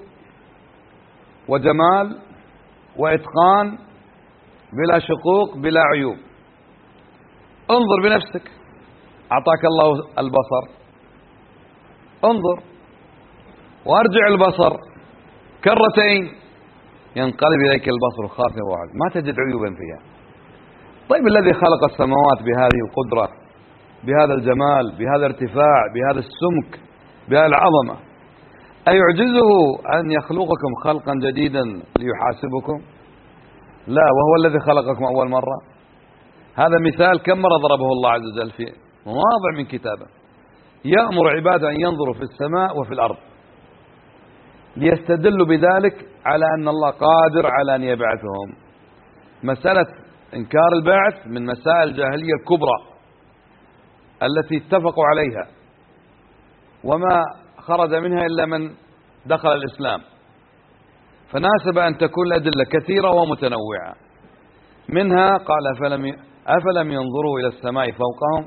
وجمال وإتقان بلا شقوق بلا عيوب. انظر بنفسك، أعطاك الله البصر، انظر وارجع البصر كرتين ينقلب إليك البصر خاسئا وعجزا، ما تجد عيوبا فيها. طيب الذي خلق السماوات بهذه القدرة، بهذا الجمال، بهذا الارتفاع، بهذا السمك، بهذه العظمة، أيعجزه أن يخلقكم خلقا جديدا ليحاسبكم؟ لا، وهو الذي خلقكم أول مرة. هذا مثال كم مرة ضربه الله عز وجل في مواضع من كتابه، يأمر عباده أن ينظروا في السماء وفي الأرض ليستدلوا بذلك على أن الله قادر على أن يبعثهم. مسألة إنكار البعث من مسائل الجاهلية الكبرى التي اتفقوا عليها، وما خرج منها إلا من دخل الإسلام، فناسب أن تكون الأدلة كثيرة ومتنوعة. منها قال: أفلم أفلم ينظروا إلى السماء فوقهم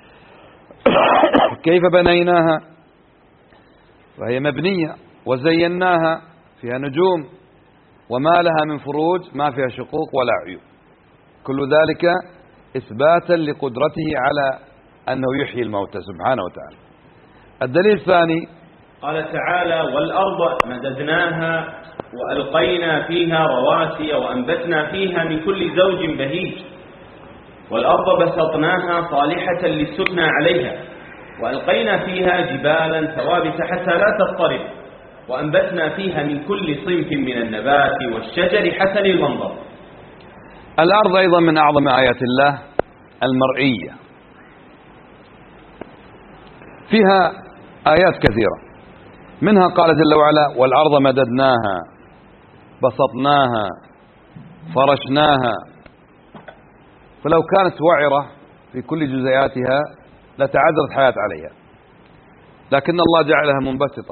كيف بنيناها، وهي مبنية، وزيناها، فيها نجوم، وما لها من فروج، ما فيها شقوق ولا عيوب. كل ذلك إثباتا لقدرته على أنه يحيي الموتى سبحانه وتعالى. الدليل الثاني قال تعالى: والأرض مددناها وألقينا فيها رواسي وأنبتنا فيها من كل زوج بهيج، والأرض بسطناها صالحة للسكنى عليها، وألقينا فيها جبالا ثوابت حتى لا تضطرب، وأنبتنا فيها من كل صنف من النبات والشجر حسن المنظر. الأرض أيضا من أعظم آيات الله المرئية، فيها آيات كثيرة، منها قال جل وعلا: والأرض مددناها بسطناها فرشناها. فلو كانت وعرة في كل جزئياتها لتعذرت حياة عليها، لكن الله جعلها منبسطة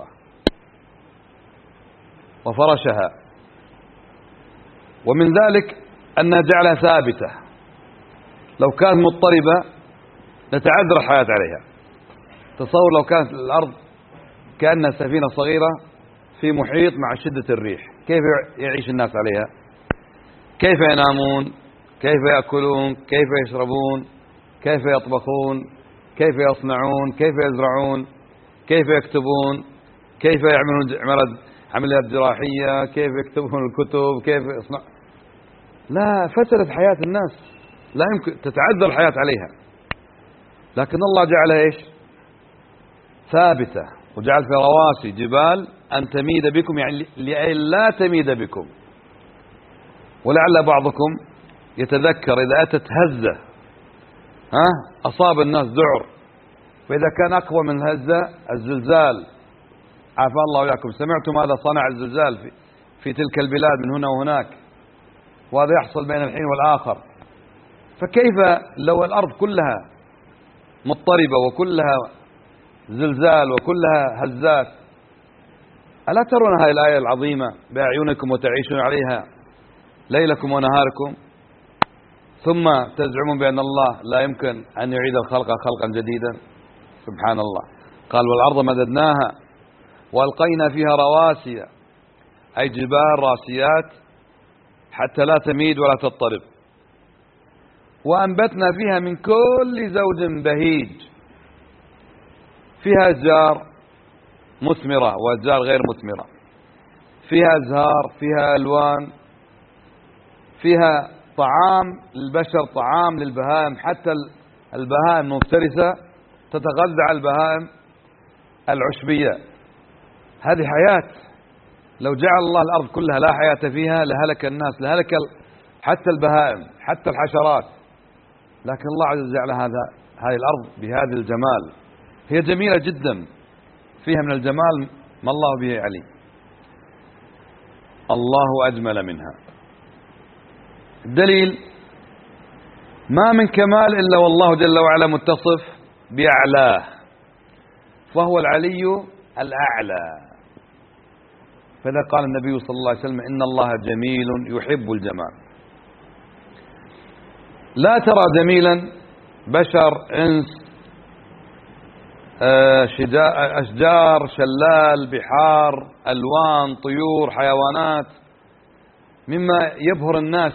وفرشها. ومن ذلك أنها جعلها ثابتة، لو كانت مضطربة لتعذر الحياة عليها. تصور لو كانت الأرض كأنها سفينة صغيرة في محيط مع شدة الريح، كيف يعيش الناس عليها؟ كيف ينامون؟ كيف يأكلون؟ كيف يشربون؟ كيف يطبخون؟ كيف يصنعون؟ كيف يزرعون؟ كيف يكتبون؟ كيف يعملون عمليات جراحية؟ كيف يكتبون الكتب؟ كيف يصنع؟ لا، فسدت حياة الناس، لا يمكن تتعذر الحياة عليها. لكن الله جعلها إيش؟ ثابتة، وجعل في رواسي جبال أن تميد بكم، يعني لا تميد بكم. ولعل بعضكم يتذكر إذا أتت هزة ها أصاب الناس ذعر، فإذا كان أقوى من الهزة الزلزال، عافى الله وإياكم، سمعتم ماذا صنع الزلزال في, في تلك البلاد من هنا وهناك، وهذا يحصل بين الحين والآخر. فكيف لو الأرض كلها مضطربة وكلها زلزال وكلها هزات؟ ألا ترون هذه الآية العظيمة بأعينكم وتعيشون عليها ليلكم ونهاركم، ثم تزعمون بأن الله لا يمكن أن يعيد الخلق خلقا جديدا؟ سبحان الله. قال والأرض مددناها وألقينا فيها رواسي، أي جبال راسيات حتى لا تميد ولا تضطرب، وأنبتنا فيها من كل زوج بهيج، فيها أشجار مثمرة وأشجار غير مثمرة، فيها أزهار، فيها ألوان، فيها طعام للبشر، طعام للبهائم، حتى البهائم المفترسة تتغذى على البهائم العشبية. هذه حياة. لو جعل الله الأرض كلها لا حياة فيها لهلك الناس، لهلك حتى البهائم حتى الحشرات، لكن الله عز وجل جعل هذا هذه الأرض بهذا الجمال. هي جميلة جدا، فيها من الجمال ما الله به عليم. الله أجمل منها. الدليل ما من كمال إلا والله جل وعلا متصف بأعلاه، فهو العلي الأعلى. فإذا قال النبي صلى الله عليه وسلم إن الله جميل يحب الجمال، لا ترى جميلا بشر، إنس، أشجار، شلال، بحار، ألوان، طيور، حيوانات، مما يبهر الناس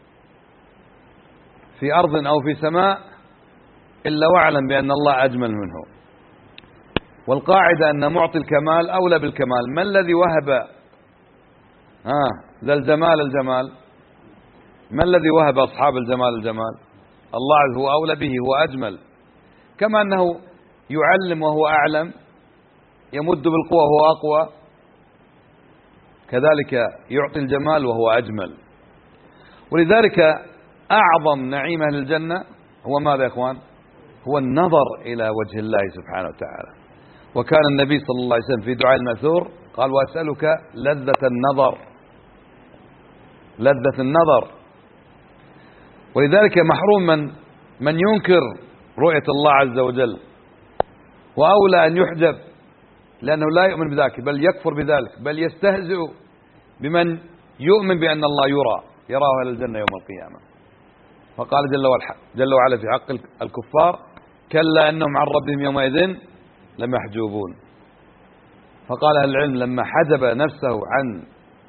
في أرض أو في سماء، إلا واعلم بأن الله أجمل منه. والقاعدة أن معطي الكمال أولى بالكمال. ما الذي وهب ها ذا الجمال الجمال؟ ما الذي وهب أصحاب الجمال الجمال؟ الله هو أولى به، هو أجمل. كما أنه يعلم وهو أعلم، يمد بالقوة وهو أقوى، كذلك يعطي الجمال وهو أجمل. ولذلك أعظم نعيم أهل الجنة هو ماذا يا إخوان؟ هو النظر إلى وجه الله سبحانه وتعالى. وكان النبي صلى الله عليه وسلم في دعاء المأثور قال وأسألك لذة النظر، لذة النظر. ولذلك محروم من من ينكر رؤية الله عز وجل، وأولى أن يحجب، لأنه لا يؤمن بذلك بل يكفر بذلك، بل يستهزئ بمن يؤمن بأن الله يرى، يراه أهل الجنة يوم القيامة. فقال جل وعلا في حق الكفار كلا أنهم عن ربهم يومئذ لمحجوبون. فقال أهل العلم لما حجب نفسه عن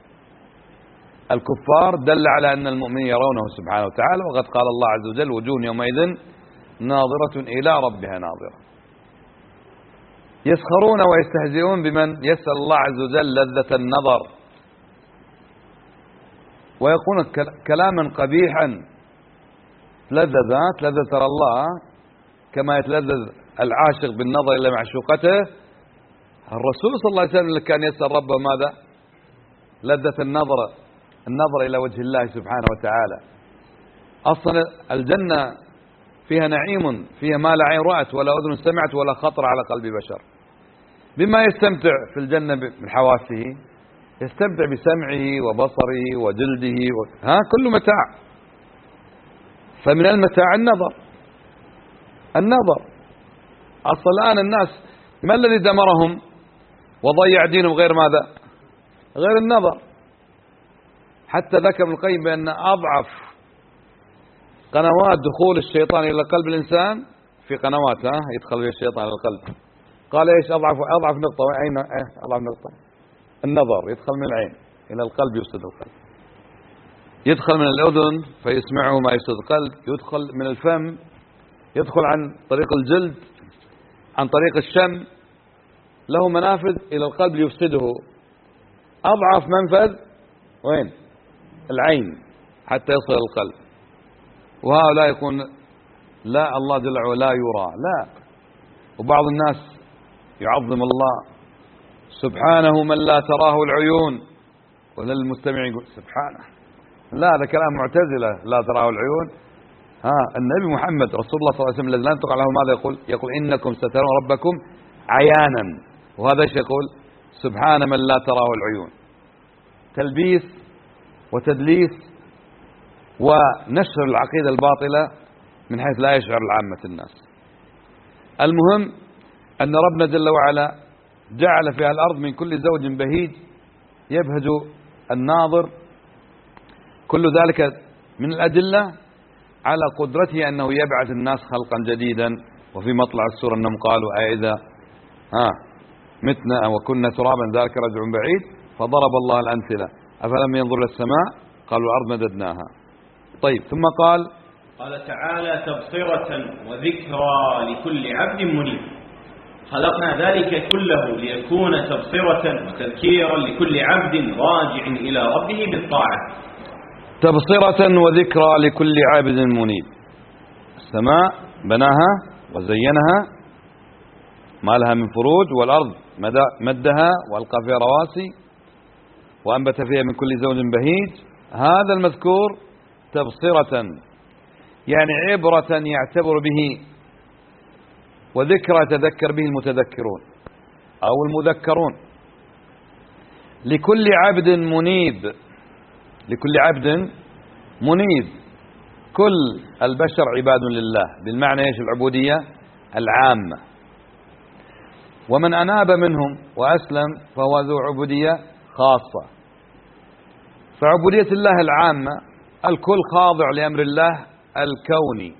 الكفار دل على أن المؤمنين يرونه سبحانه وتعالى. وقد قال الله عز وجل وجوه يومئذ ناظرة إلى ربها ناظرة. يسخرون ويستهزئون بمن يسأل الله عز وجل لذة النظر، ويقولون كلاما قبيحا. لذذات لذة ترى الله كما يتلذذ العاشق بالنظر إلى معشوقته. الرسول صلى الله عليه وسلم اللي كان يسأل ربه ماذا؟ لذة النظر، النظر إلى وجه الله سبحانه وتعالى. أصلا الجنة فيها نعيم، فيها ما لا عين رأت ولا أذن سمعت ولا خطر على قلب بشر. بما يستمتع في الجنة من حواسه، يستمتع بسمعه وبصره وجلده و... ها كل متاع. فمن المتاع النظر، النظر. أصلا الآن الناس ما الذي دمرهم وضيع دينهم غير ماذا؟ غير النظر. حتى ذكر ابن القيم بأن أضعف قنوات دخول الشيطان إلى قلب الإنسان في قنوات ها يدخل فيها الشيطان إلى القلب. قال إيش أضعف أضعف نقطة؟ أين أضعف نقطة؟ النظر. يدخل من العين إلى القلب يفسد القلب، يدخل من الأذن فيسمعه ما يفسد القلب، يدخل من الفم، يدخل عن طريق الجلد، عن طريق الشم، له منافذ إلى القلب يفسده. أضعف منفذ وين؟ العين حتى يصل القلب. وهؤلاء يكون لا الله جل وعلا لا يرى، لا. وبعض الناس يعظم الله سبحانه من لا تراه العيون. وللمستمع يقول سبحانه، لا هذا كلام معتزلة، لا تراه العيون. ها النبي محمد رسول الله صلى الله عليه وسلم الذي لا ينطق عنه ماذا يقول؟ يقول إنكم سترون ربكم عيانا. وهذا ايش يقول؟ سبحان من لا تراه العيون. تلبيس وتدليس ونشر العقيدة الباطلة من حيث لا يشعر العامة الناس. المهم أن ربنا جل وعلا جعل فيها الأرض من كل زوج بهيج يبهج الناظر. كل ذلك من الأدلة على قدرته أنه يبعث الناس خلقا جديدا. وفي مطلع السورة أنهم قالوا أئذا ها متنا وكنا ترابا ذلك رجع بعيد. فضرب الله الأمثلة أفلم ينظر إلى السماء قالوا الأرض مددناها. طيب ثم قال قال تعالى تبصرة وذكرى لكل عبد منيب. خلقنا ذلك كله ليكون تبصرة وتذكيرا لكل عبد راجع إلى ربه بالطاعة. تبصرة وذكرى لكل عابد منيب. السماء بناها وزينها ما لها من فروج، والأرض مدها وألقى فيها رواسي وأنبت فيها من كل زوج بهيج. هذا المذكور تبصرة يعني عبرة يعتبر به، وذكرى يتذكر به المتذكرون أو المذكرون. لكل عبد منيب، لكل عبد منيب. كل البشر عباد لله بالمعنى ايش؟ العبودية العامة. ومن أناب منهم وأسلم فهو ذو عبودية خاصة. فعبودية الله العامة الكل خاضع لأمر الله الكوني،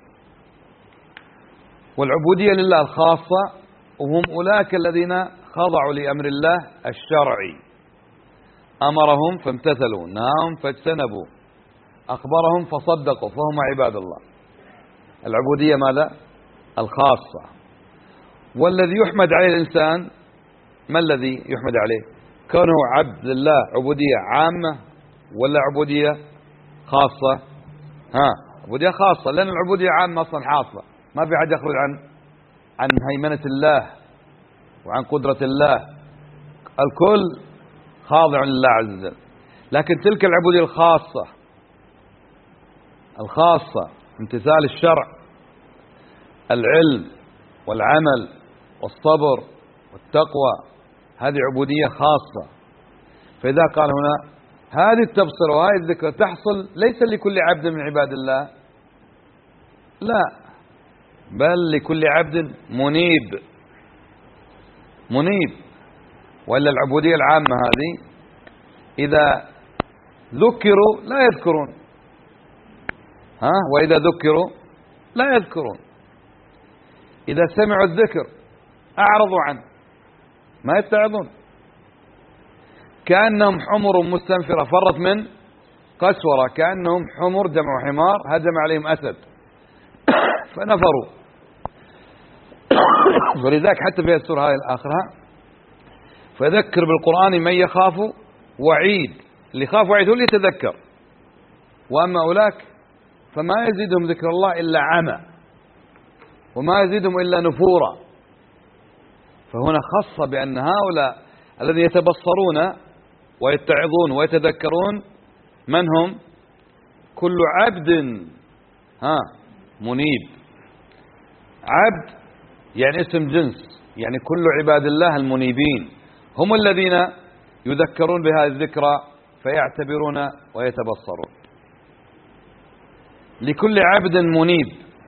والعبودية لله الخاصة وهم أولئك الذين خضعوا لأمر الله الشرعي. أمرهم فامتثلوا، نهاهم فاجتنبوا، أخبرهم فصدقوا، فهم عباد الله. العبودية ماذا؟ الخاصة. والذي يحمد عليه الإنسان ما الذي يحمد عليه؟ كونه عبد لله عبودية عامة ولا عبودية خاصة؟ ها عبودية خاصة، لأن العبودية عامة أصلا حاصلة، ما في حد يخرج عن عن هيمنة الله وعن قدرة الله. الكل خاضع لله عز وجل. لكن تلك العبودية الخاصة الخاصة امتثال الشرع، العلم والعمل والصبر والتقوى، هذه عبودية خاصة. فإذا قال هنا هذه التبصرة وهذه الذكرى تحصل ليس لكل عبد من عباد الله، لا، بل لكل عبد منيب. منيب. وإلا العبودية العامة هذه إذا ذكروا لا يذكرون، ها وإذا ذكروا لا يذكرون. إذا سمعوا الذكر أعرضوا عنه، ما يتعظون. كأنهم حمر مستنفرة فرت من قسورة، كأنهم حمر جمع حمار هجم عليهم أسد فنفروا. ولذلك حتى في السورة هذه الآخرة فذكر بالقرآن من يخاف وعيد. اللي يخاف وعيد هو اللي يتذكر، وأما أولاك فما يزيدهم ذكر الله إلا عمى وما يزيدهم إلا نفورا. فهنا خص بأن هؤلاء الذين يتبصرون ويتعظون ويتذكرون من هم؟ كل عبد ها منيب. عبد يعني اسم جنس، يعني كل عباد الله المنيبين هم الذين يذكرون بهذه الذكرى فيعتبرون ويتبصرون. لكل عبد منيب.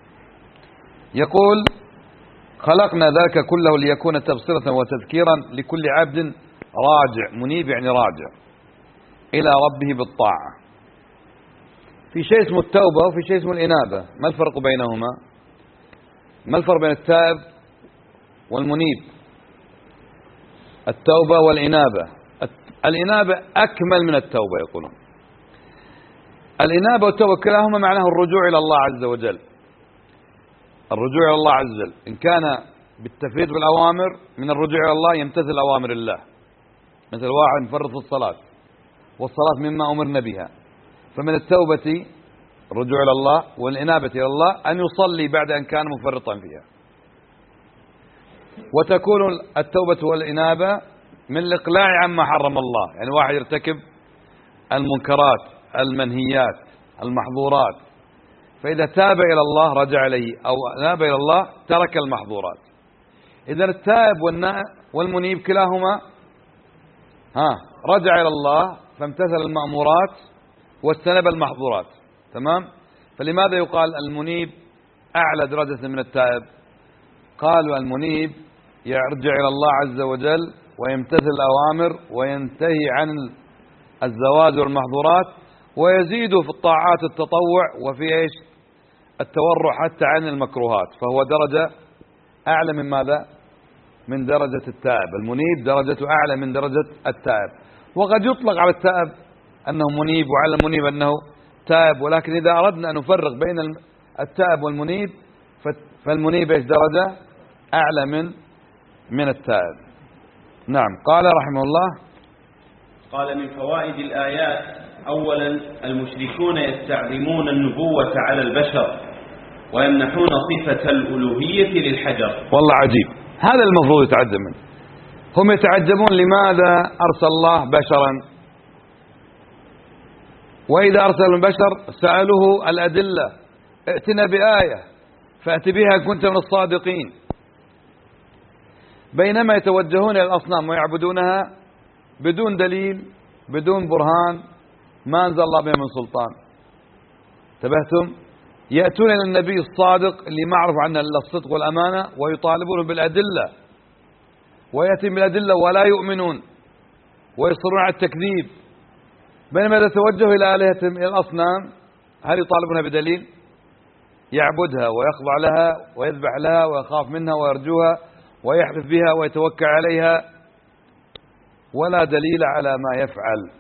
يقول خلقنا ذلك كله ليكون تبصرة وتذكيرا لكل عبد راجع. منيب يعني راجع إلى ربه بالطاعة. في شيء اسمه التوبة وفي شيء اسمه الإنابة. ما الفرق بينهما؟ ما الفرق بين التائب والمنيب؟ التوبة والإنابة. الإنابة أكمل من التوبة يقولون. الإنابة والتوبة كلاهما معناه الرجوع إلى الله عز وجل. الرجوع إلى الله عز وجل إن كان بالتفريط بالأوامر، من الرجوع إلى الله يمتثل أوامر الله، مثل واحد مفرط في الصلاة والصلاة مما أمرنا بها. فمن التوبة الرجوع إلى الله، والإنابة إلى الله أن يصلي بعد أن كان مفرطا فيها. وتكون التوبة والإنابة من الإقلاع عما حرم الله. يعني واحد يرتكب المنكرات المنهيات المحظورات، فإذا تاب إلى الله رجع إليه، أو ناب إلى الله ترك المحظورات. إذا التائب والمنيب كلاهما ها رجع إلى الله فامتثل المأمورات واجتنب المحظورات. تمام. فلماذا يقال المنيب أعلى درجة من التائب؟ قالوا المنيب يرجع إلى الله عز وجل ويمتثل الأوامر وينتهي عن الزواج والمحظورات، ويزيد في الطاعات التطوع وفي إيش التورع حتى عن المكروهات، فهو درجة أعلى من ماذا؟ من درجة التائب. المنيب درجته أعلى من درجة التائب. وقد يطلق على التائب أنه منيب وعلى المنيب أنه تائب، ولكن إذا أردنا أن نفرق بين التائب والمنيب فالمنيب إيش درجة أعلى من من التائب. نعم. قال رحمه الله: قال من فوائد الآيات: أولا المشركون يستعظمون النبوة على البشر ويمنحون صفة الألوهية للحجر. والله عجيب، هذا المفروض يتعجب منه. هم يتعجبون لماذا أرسل الله بشرا، وإذا أرسل البشر سألوه الأدلة، ائتنا بآية فأت بها كنت من الصادقين، بينما يتوجهون إلى الأصنام ويعبدونها بدون دليل بدون برهان ما أنزل الله به من سلطان. انتبهتم؟ يأتون إلى النبي الصادق اللي ما عرف عنه إلا الصدق والأمانة ويطالبونه بالأدلة، ويأتي بالأدلة ولا يؤمنون ويصرون على التكذيب، بينما إذا توجهوا إلى آلهتهم إلى الأصنام هل يطالبونها بدليل؟ يعبدها ويخضع لها ويذبح لها ويخاف منها ويرجوها ويحلف بها ويتوكل عليها، ولا دليل على ما يفعل.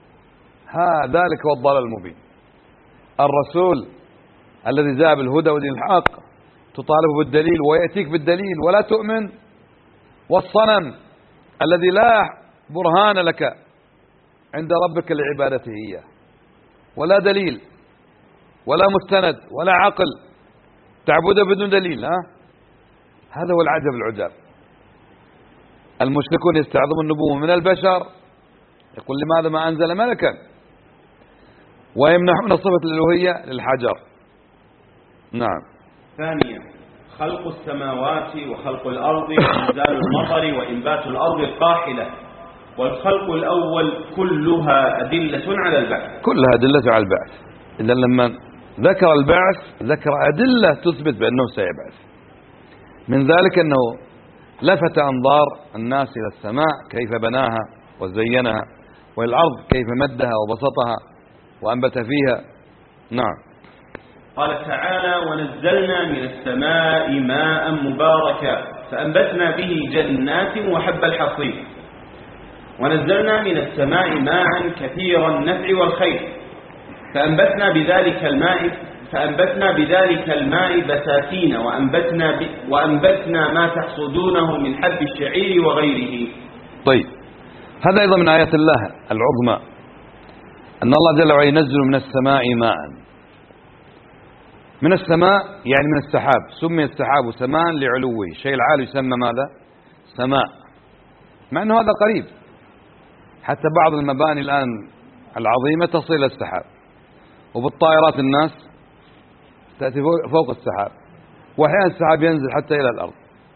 ها ذلك هو الضلال المبين. الرسول الذي جاء بالهدى ودين الحق تطالبه بالدليل ويأتيك بالدليل ولا تؤمن، والصنم الذي لا برهان لك عند ربك لعبادته إياه، ولا دليل ولا مستند ولا عقل، تعبده بدون دليل. ها هذا هو العجب العجاب. المشركون يستعظمون النبوة من البشر، يقول لماذا ما أنزل ملكا، ويمنحون صفة الألوهية للحجر. نعم. ثانيا خلق السماوات وخلق الأرض وإنزال المطر وإنبات الأرض القاحلة، والخلق الأول كلها أدلة على البعث. كلها أدلة على البعث. إذا لما ذكر البعث ذكر أدلة تثبت بأنه سيبعث. من ذلك أنه لفت أنظار الناس إلى السماء كيف بناها وزينها، والأرض كيف مدها وبسطها وأنبت فيها. نعم. قال تعالى: ونزلنا من السماء ماء مباركا فأنبتنا به جنات وحب الحصيد. ونزلنا من السماء ماء كثير النفع والخير فأنبتنا بذلك الماء فأنبتنا بذلك الماء بساتين وأنبتنا, ب... وأنبتنا ما تحصدونه من حب الشعير وغيره. طيب، هذا أيضا من آيات الله العظمى أن الله جل وعلا ينزل من السماء ماء. من السماء يعني من السحاب، سمي السحاب سماء لعلوه، الشيء العالي يسمى ماذا؟ سماء، مع أنه هذا قريب. حتى بعض المباني الآن العظيمة تصل إلى السحاب، وبالطائرات الناس تأتي فوق السحاب، وأحيانا السحاب ينزل حتى إلى الأرض.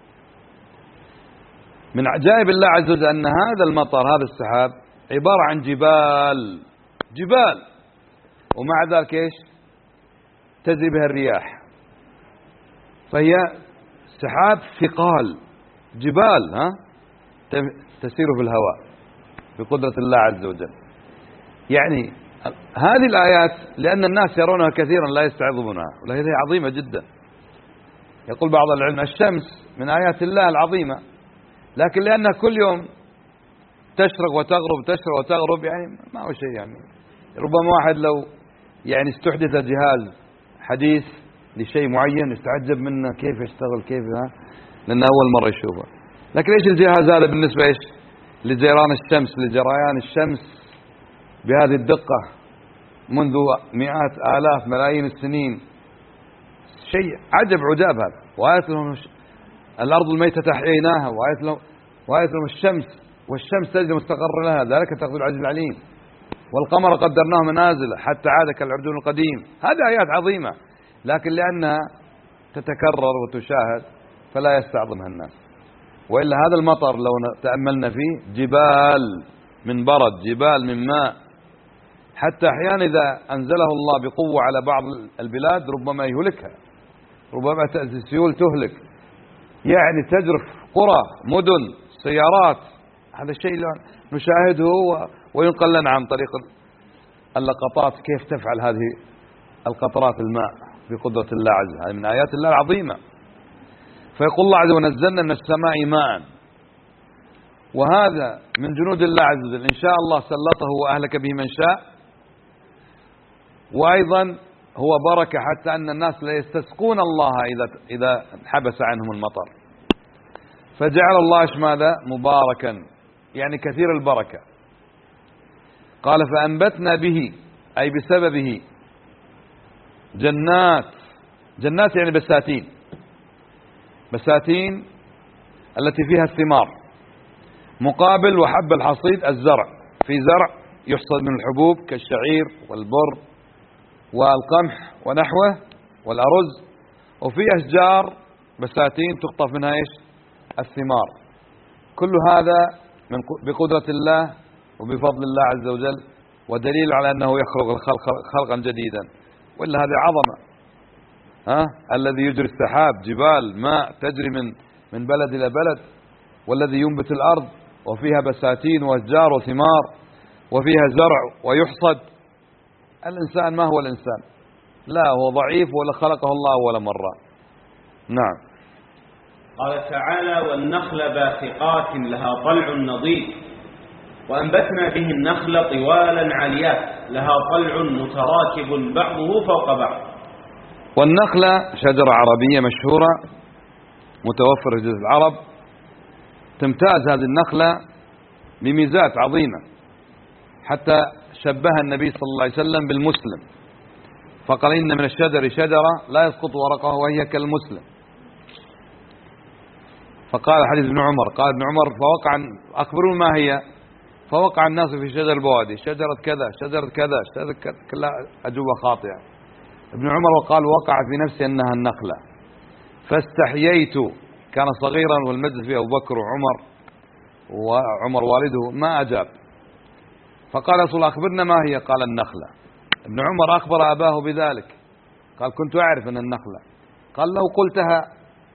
من عجائب الله عز وجل أن هذا المطر هذا السحاب عبارة عن جبال جبال، ومع ذلك إيش تجري بها الرياح، فهي سحاب ثقال جبال ها تسير في الهواء بقدرة الله عز وجل. يعني هذه الآيات لأن الناس يرونها كثيرا لا يستعظمونها، ولكن هي عظيمة جدا. يقول بعض العلم الشمس من آيات الله العظيمة، لكن لأنها كل يوم تشرق وتغرب تشرق وتغرب يعني ما هو شيء. يعني ربما واحد لو يعني استحدث جهاز حديث لشيء معين يستعجب منه كيف يشتغل كيف ها، لأنه أول مرة يشوفه. لكن إيش الجهاز هذا بالنسبة إيش لجيران الشمس لجريان الشمس بهذه الدقة منذ مئات آلاف ملايين السنين، شيء عجب عجاب هذا. وآية لهم الأرض الميتة أحييناها، وآية لهم, وآية لهم الشمس والشمس تجري مستقر لها، ذلك تقدير العزيز العليم. والقمر قدرناه منازل حتى عاد كالعرجون القديم. هذه آيات عظيمة، لكن لأنها تتكرر وتشاهد فلا يستعظمها الناس. وإلا هذا المطر لو تأملنا فيه جبال من برد، جبال من ماء، حتى أحيانا إذا أنزله الله بقوة على بعض البلاد ربما يهلكها، ربما تأتي السيول تهلك، يعني تجرف قرى مدن سيارات. هذا الشيء نشاهده وينقل لنا عن طريق اللقطات كيف تفعل هذه القطرات الماء بقدرة الله عز وجل. هذه من آيات الله العظيمة. فيقول الله عز وجل: ونزلنا من السماء ماء. وهذا من جنود الله عز وجل، إن شاء الله سلطه وأهلك به من شاء. وأيضا هو بركة حتى أن الناس لا يستسقون الله إذا إذا حبس عنهم المطر. فجعل الله إيش ماذا مباركا، يعني كثير البركة. قال: فأنبتنا به، أي بسببه، جنات. جنات يعني بساتين، بساتين التي فيها الثمار، مقابل وحب الحصيد الزرع. في زرع يحصد من الحبوب كالشعير والبر والقمح ونحوه والأرز، وفي أشجار بساتين تقطف منها إيش الثمار. كل هذا من بقدرة الله وبفضل الله عز وجل، ودليل على أنه يخلق الخلق خلقا جديدا. وإلا هذه عظمة. ها الذي يجري السحاب، جبال ماء تجري من من بلد إلى بلد، والذي ينبت الأرض وفيها بساتين وأشجار وثمار وفيها زرع ويحصد. الإنسان ما هو الإنسان؟ لا، هو ضعيف ولا خلقه الله أول مرة. نعم. قال تعالى: والنخل باسقات لها طلع نضيد وأنبتنا به النخل طوالا عاليات لها طلع متراكب بعضه فوق بعض. والنخلة شجرة عربية مشهورة متوفرة في جزيرة العرب. تمتاز هذه النخلة بميزات عظيمة، حتى شبهها النبي صلى الله عليه وسلم بالمسلم، فقال: إن من الشجر شجرة لا يسقط ورقه وهي كالمسلم. فقال حديث ابن عمر، قال ابن عمر: فوقع، أخبرون ما هي؟ فوقع الناس في شجر البوادي، شجرة كذا شجرة كذا شجرة كذا، كلها أجوبة خاطئة. ابن عمر وقال: وقع في نفسي أنها النخلة، فاستحييت. كان صغيرا والمجلس فيه أبو بكر وعمر وعمر والده، ما أجاب. فقال: رسول الله أخبرنا ما هي؟ قال: النخلة. ابن عمر أخبر أباه بذلك، قال: كنت أعرف أن النخلة. قال: لو قلتها.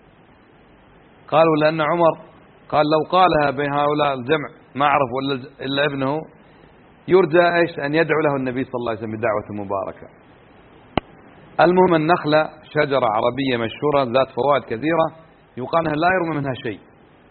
قالوا: لأن عمر قال: لو قالها بين هؤلاء الجمع ما عرف إلا ابنه، يرجى إيش أن يدعو له النبي صلى الله عليه وسلم بدعوة مباركة. المهم النخلة شجرة عربية مشهورة ذات فوائد كثيرة، يقال أنها لا يرمى منها شيء،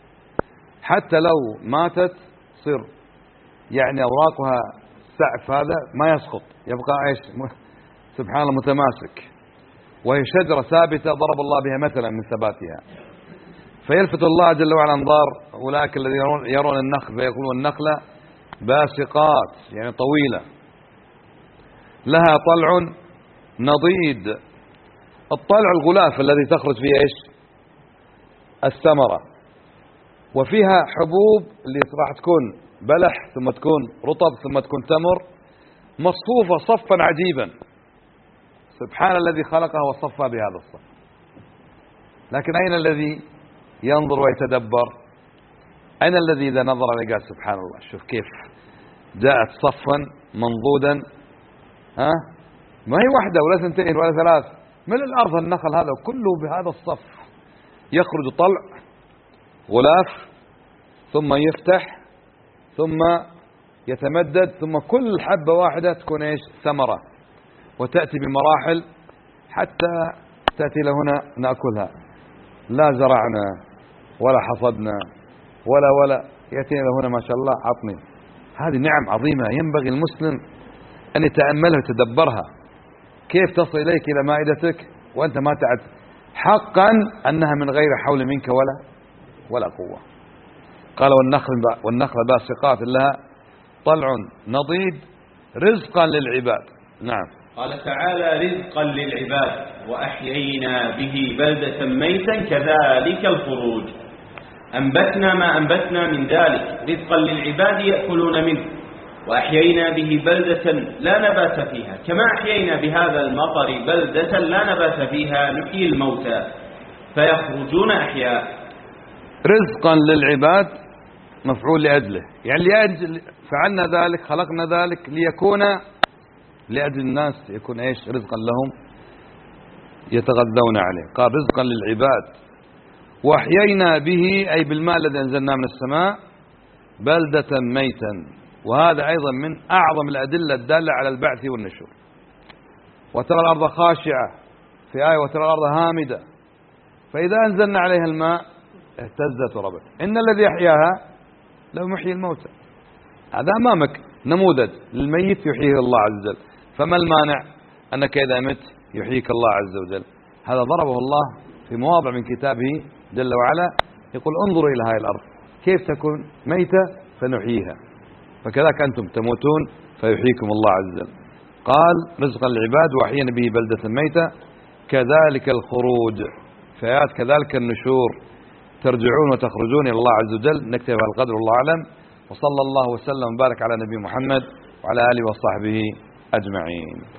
حتى لو ماتت صر يعني أوراقها السعف هذا ما يسقط، يبقى إيش سبحان الله متماسك. وهي شجرة ثابتة ضرب الله بها مثلا من ثباتها. فيلفت الله جل وعلا انظار أولئك الذين يرون, يرون النخل فيقولون: النخلة باسقات، يعني طويلة، لها طلع نضيد. الطلع الغلاف الذي تخرج فيه ايش الثمرة، وفيها حبوب اللي راح تكون بلح ثم تكون رطب ثم تكون تمر، مصفوفة صفا عجيبا. سبحان الذي خلقها وصفها بهذا الصف. لكن أين الذي ينظر ويتدبر؟ أين الذي إذا نظر لقى سبحان الله شوف كيف جاءت صفا منضودا، ها ما هي واحدة ولا سنتين ولا ثلاث، من الأرض النخل هذا كله بهذا الصف، يخرج طلع غلاف ثم يفتح ثم يتمدد ثم كل حبة واحدة تكون ايش ثمرة، وتأتي بمراحل حتى تأتي لهنا نأكلها. لا زرعنا ولا حصدنا ولا ولا يأتينا لهنا ما شاء الله عطني. هذه نعم عظيمة ينبغي المسلم أن يتأملها ويتدبرها، كيف تصل إليك إلى مائدتك وأنت ما تعد حقا أنها من غير حول منك ولا ولا قوة. قال: والنخل والنخل باسقات لها طلع نضيد رزقا للعباد. نعم. قال تعالى: رزقا للعباد وأحيينا به بلدة ميتا كذلك الخروج. أنبتنا ما أنبتنا من ذلك رزقا للعباد يأكلون منه، وأحيينا به بلدة لا نبات فيها، كما أحيينا بهذا المطر بلدة لا نبات فيها نحيي الموتى فيخرجون أحياء. رزقا للعباد مفعول لأجله، يعني لأجل فعلنا ذلك، خلقنا ذلك ليكون لأجل الناس، يكون إيش؟ رزقا لهم يتغذون عليه. قال رزقا للعباد. وأحيينا به أي بالماء الذي أنزلناه من السماء بلدة ميتا، وهذا أيضا من أعظم الأدلة الدالة على البعث والنشور. وترى الأرض خاشعة في آية، وترى الأرض هامدة، فإذا أنزلنا عليها الماء اهتزت وربت. إن الذي يحياها لو محيي الموتى. هذا أمامك نموذج للميت يحييه الله عز وجل، فما المانع أنك إذا مت يحييك الله عز وجل؟ هذا ضربه الله في مواضع من كتابه جل وعلا، يقول انظروا إلى هذه الأرض كيف تكون ميتة فنحييها، فكذلك أنتم تموتون فيحييكم الله عز وجل. قال رزقا للعباد وأحيينا به بلدة ميتة كذلك الخروج، في آيات كذلك النشور، ترجعون وتخرجون إلى الله عز وجل. نكتفي بهذا القدر، والله أعلم، وصلى الله وسلم وبارك على نبي محمد وعلى آله وصحبه أجمعين.